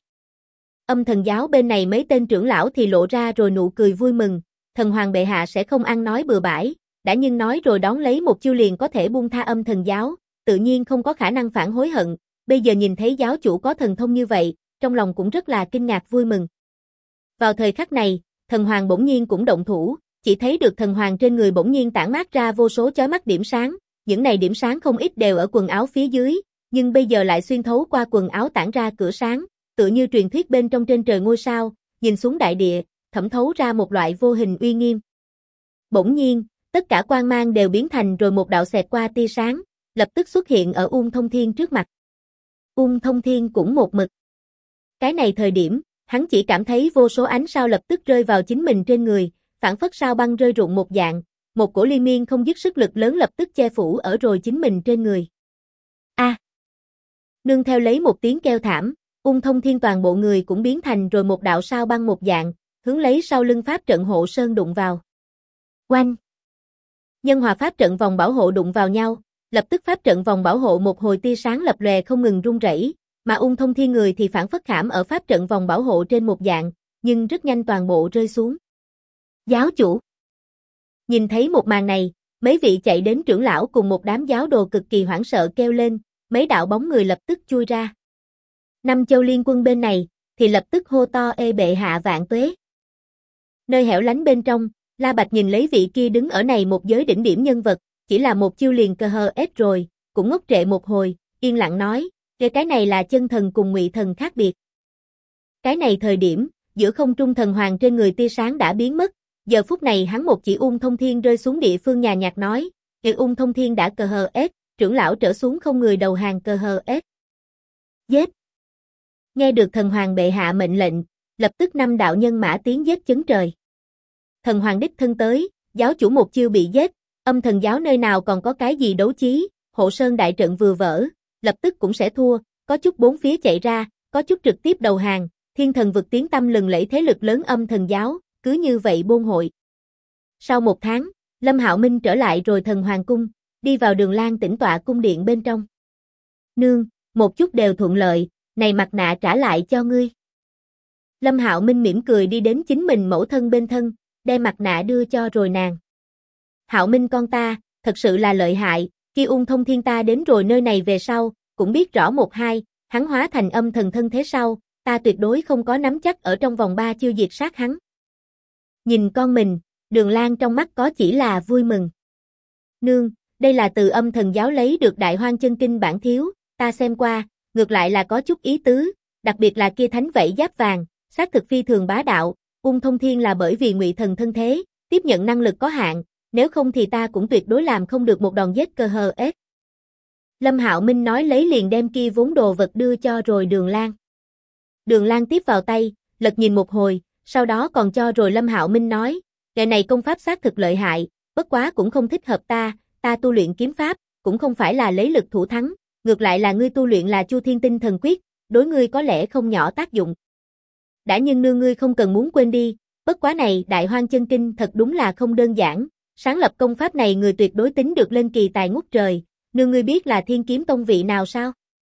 Âm thần giáo bên này mấy tên trưởng lão thì lộ ra rồi nụ cười vui mừng, thần hoàng bệ hạ sẽ không ăn nói bừa bãi, đã nhưng nói rồi đón lấy một chiêu liền có thể buông tha âm thần giáo, tự nhiên không có khả năng phản hối hận, bây giờ nhìn thấy giáo chủ có thần thông như vậy, trong lòng cũng rất là kinh ngạc vui mừng. Vào thời khắc này, thần hoàng bỗng nhiên cũng động thủ, chỉ thấy được thần hoàng trên người bỗng nhiên tản mát ra vô số chói mắt điểm sáng, những này điểm sáng không ít đều ở quần áo phía dưới, nhưng bây giờ lại xuyên thấu qua quần áo tản ra cửa sáng, tựa như truyền thuyết bên trong trên trời ngôi sao, nhìn xuống đại địa, thẩm thấu ra một loại vô hình uy nghiêm. Bỗng nhiên, tất cả quang mang đều biến thành rồi một đạo xẹt qua tia sáng, lập tức xuất hiện ở Ung Thông Thiên trước mặt. Ung Thông Thiên cũng một mực. Cái này thời điểm, hắn chỉ cảm thấy vô số ánh sao lập tức rơi vào chính mình trên người, phảng phất sao băng rơi rụng một dạng, một cổ liên miên không dứt sức lực lớn lập tức che phủ ở rồi chính mình trên người. A! Nương theo lấy một tiếng kêu thảm, Ung Thông Thiên toàn bộ người cũng biến thành rồi một đạo sao băng một dạng, hướng lấy sau lưng pháp trận hộ sơn đụng vào. Oanh! Nhân hòa pháp trận vòng bảo hộ đụng vào nhau, lập tức pháp trận vòng bảo hộ một hồi tia sáng lập lòe không ngừng rung rẩy, mà Ung Thông Thiên người thì phản phất khảm ở pháp trận vòng bảo hộ trên một dạng, nhưng rất nhanh toàn bộ rơi xuống. Giáo chủ! Nhìn thấy một màn này, mấy vị chạy đến trưởng lão cùng một đám giáo đồ cực kỳ hoảng sợ kêu lên, mấy đạo bóng người lập tức chui ra. 5 châu liên quân bên này, thì lập tức hô to ê bệ hạ vạn tuế. Nơi hẻo lánh bên trong, La Bạch nhìn lấy vị kia đứng ở này một giới đỉnh điểm nhân vật, chỉ là một chiêu liền cơ hờ ết rồi, cũng ngốc trệ một hồi, yên lặng nói, cái này là chân thần cùng ngụy thần khác biệt. Cái này thời điểm, giữa không trung thần hoàng trên người tia sáng đã biến mất, giờ phút này hắn một chỉ Ung Thông Thiên rơi xuống địa phương nhà nhạc nói, Ung Thông Thiên đã cơ hờ ết, trưởng lão trở xuống không người đầu hàng cơ hờ ết. Giết! Nghe được thần hoàng bệ hạ mệnh lệnh, lập tức 5 đạo nhân mã tiến giết chấn trời. Thần hoàng đích thân tới, Giáo chủ một chiêu bị giết, âm thần giáo nơi nào còn có cái gì đấu chí, hộ sơn đại trận vừa vỡ, lập tức cũng sẽ thua, có chút bốn phía chạy ra, có chút trực tiếp đầu hàng, thiên thần vực tiếng tăm lừng lẫy thế lực lớn âm thần giáo, cứ như vậy bôn hội. Sau một tháng, Lâm Hạo Minh trở lại rồi thần hoàng cung, đi vào Đường Lan tĩnh tọa cung điện bên trong. Nương, một chút đều thuận lợi, này mặt nạ trả lại cho ngươi. Lâm Hạo Minh mỉm cười đi đến chính mình mẫu thân bên thân, đem mặt nạ đưa cho rồi nàng. Hạo Minh con ta, thật sự là lợi hại, khi Ung Thông Thiên ta đến rồi nơi này về sau, cũng biết rõ một hai, hắn hóa thành âm thần thân thế sau, ta tuyệt đối không có nắm chắc ở trong vòng 3 chiêu diệt sát hắn. Nhìn con mình, Đường Lan trong mắt có chỉ là vui mừng. Nương, đây là từ âm thần giáo lấy được Đại Hoang Chân Kinh bản thiếu, ta xem qua, ngược lại là có chút ý tứ, đặc biệt là kia thánh vảy giáp vàng, xác thực phi thường bá đạo, Ung Thông Thiên là bởi vì ngụy thần thân thế, tiếp nhận năng lực có hạn, nếu không thì ta cũng tuyệt đối làm không được một đòn giết cơ hờ ết. Lâm Hạo Minh nói lấy liền đem kia vốn đồ vật đưa cho rồi Đường Lan. Đường Lan tiếp vào tay, lật nhìn một hồi, sau đó còn cho rồi Lâm Hạo Minh nói, cái này công pháp xác thực lợi hại, bất quá cũng không thích hợp ta tu luyện kiếm pháp, cũng không phải là lấy lực thủ thắng, ngược lại là ngươi tu luyện là Chu Thiên Tinh Thần Quyết, đối ngươi có lẽ không nhỏ tác dụng. Đã nhưng nương ngươi không cần muốn quên đi, bất quá này Đại Hoang Chân Kinh thật đúng là không đơn giản, sáng lập công pháp này người tuyệt đối tính được lên kỳ tài ngút trời, nương ngươi biết là Thiên Kiếm Tông vị nào sao?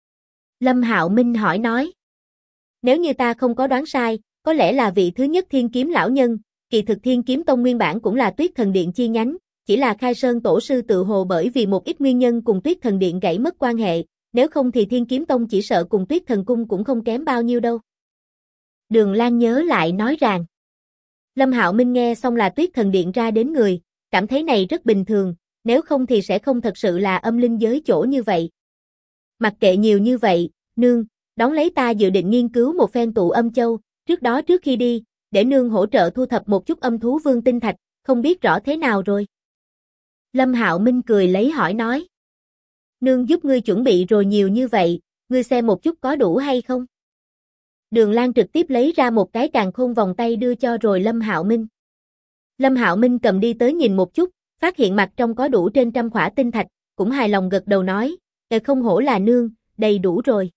Lâm Hạo Minh hỏi nói. Nếu như ta không có đoán sai, có lẽ là vị thứ nhất Thiên Kiếm lão nhân, kỳ thực Thiên Kiếm Tông nguyên bản cũng là Tuyết Thần Điện chi nhánh, chỉ là Khai Sơn tổ sư tự hồ bởi vì một ít nguyên nhân cùng Tuyết Thần Điện gãy mất quan hệ, nếu không thì Thiên Kiếm Tông chỉ sợ cùng Tuyết Thần Cung cũng không kém bao nhiêu đâu. Đường Lan nhớ lại nói rằng. Lâm Hạo Minh nghe xong là Tuyết Thần Điện ra đến người, cảm thấy này rất bình thường, nếu không thì sẽ không thật sự là âm linh giới chỗ như vậy. Mặc kệ nhiều như vậy, nương, đón lấy ta dự định nghiên cứu một phen tụ âm châu, trước khi đi, để nương hỗ trợ thu thập một chút âm thú vương tinh thạch, không biết rõ thế nào rồi. Lâm Hạo Minh cười lấy hỏi nói. Nương giúp ngươi chuẩn bị rồi nhiều như vậy, ngươi xem một chút có đủ hay không? Đường Lan trực tiếp lấy ra một cái càn khôn vòng tay đưa cho rồi Lâm Hạo Minh. Lâm Hạo Minh cầm đi tới nhìn một chút, phát hiện mặt trong có đủ trên 100 khỏa tinh thạch, cũng hài lòng gật đầu nói, không hổ là nương, đầy đủ rồi.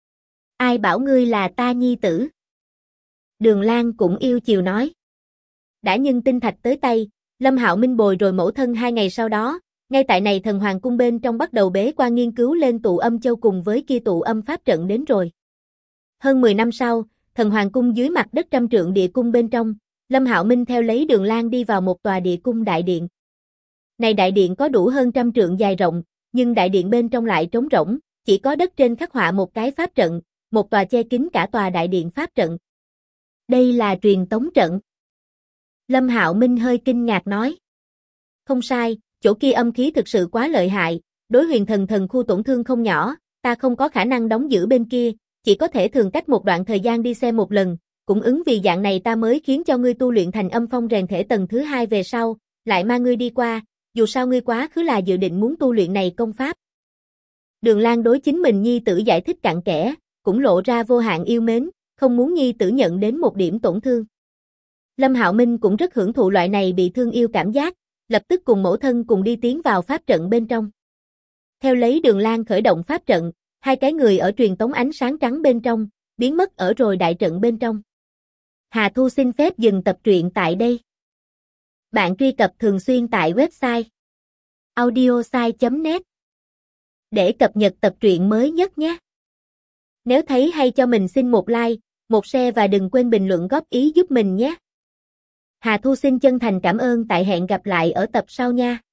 Ai bảo ngươi là ta nhi tử? Đường Lan cũng yêu chiều nói. Đã nhưng tinh thạch tới tay, Lâm Hạo Minh bồi rồi mẫu thân 2 ngày sau đó, ngay tại này thần hoàng cung bên trong bắt đầu bế quan nghiên cứu lên tụ âm châu cùng với kia tụ âm pháp trận đến rồi. Hơn 10 năm sau, thần hoàng cung dưới mặt đất 100 trượng địa cung bên trong, Lâm Hạo Minh theo lấy Đường Lan đi vào một tòa địa cung đại điện. Này đại điện có đủ hơn 100 trượng dài rộng, nhưng đại điện bên trong lại trống rỗng, chỉ có đất trên khắc họa một cái pháp trận, một tòa che kín cả tòa đại điện pháp trận. Đây là truyền tống trận. Lâm Hạo Minh hơi kinh ngạc nói. Không sai, chỗ kia âm khí thực sự quá lợi hại, đối huyền thần khu tổn thương không nhỏ, ta không có khả năng đóng giữ bên kia, chỉ có thể thường cách một đoạn thời gian đi xem một lần, cũng ứng vì dạng này ta mới khiến cho ngươi tu luyện thành âm phong rèn thể tầng thứ 2 về sau, lại mang ngươi đi qua, dù sao ngươi quá khứ là dự định muốn tu luyện này công pháp. Đường Lan đối chính mình nhi tử giải thích cặn kẽ, cũng lộ ra vô hạn yêu mến, không muốn nhi tử nhận đến một điểm tổn thương. Lâm Hạo Minh cũng rất hưởng thụ loại này bị thương yêu cảm giác, lập tức cùng mẫu thân cùng đi tiến vào pháp trận bên trong. Theo lấy Đường Lan khởi động pháp trận, 2 cái người ở truyền tống ánh sáng trắng bên trong, biến mất ở rồi đại trận bên trong. Hà Thu xin phép dừng tập truyện tại đây. Bạn truy cập thường xuyên tại website audiosai.net để cập nhật tập truyện mới nhất nhé. Nếu thấy hay cho mình xin một like, một share và đừng quên bình luận góp ý giúp mình nhé. Hà Thu xin chân thành cảm ơn, tại hẹn gặp lại ở tập sau nha.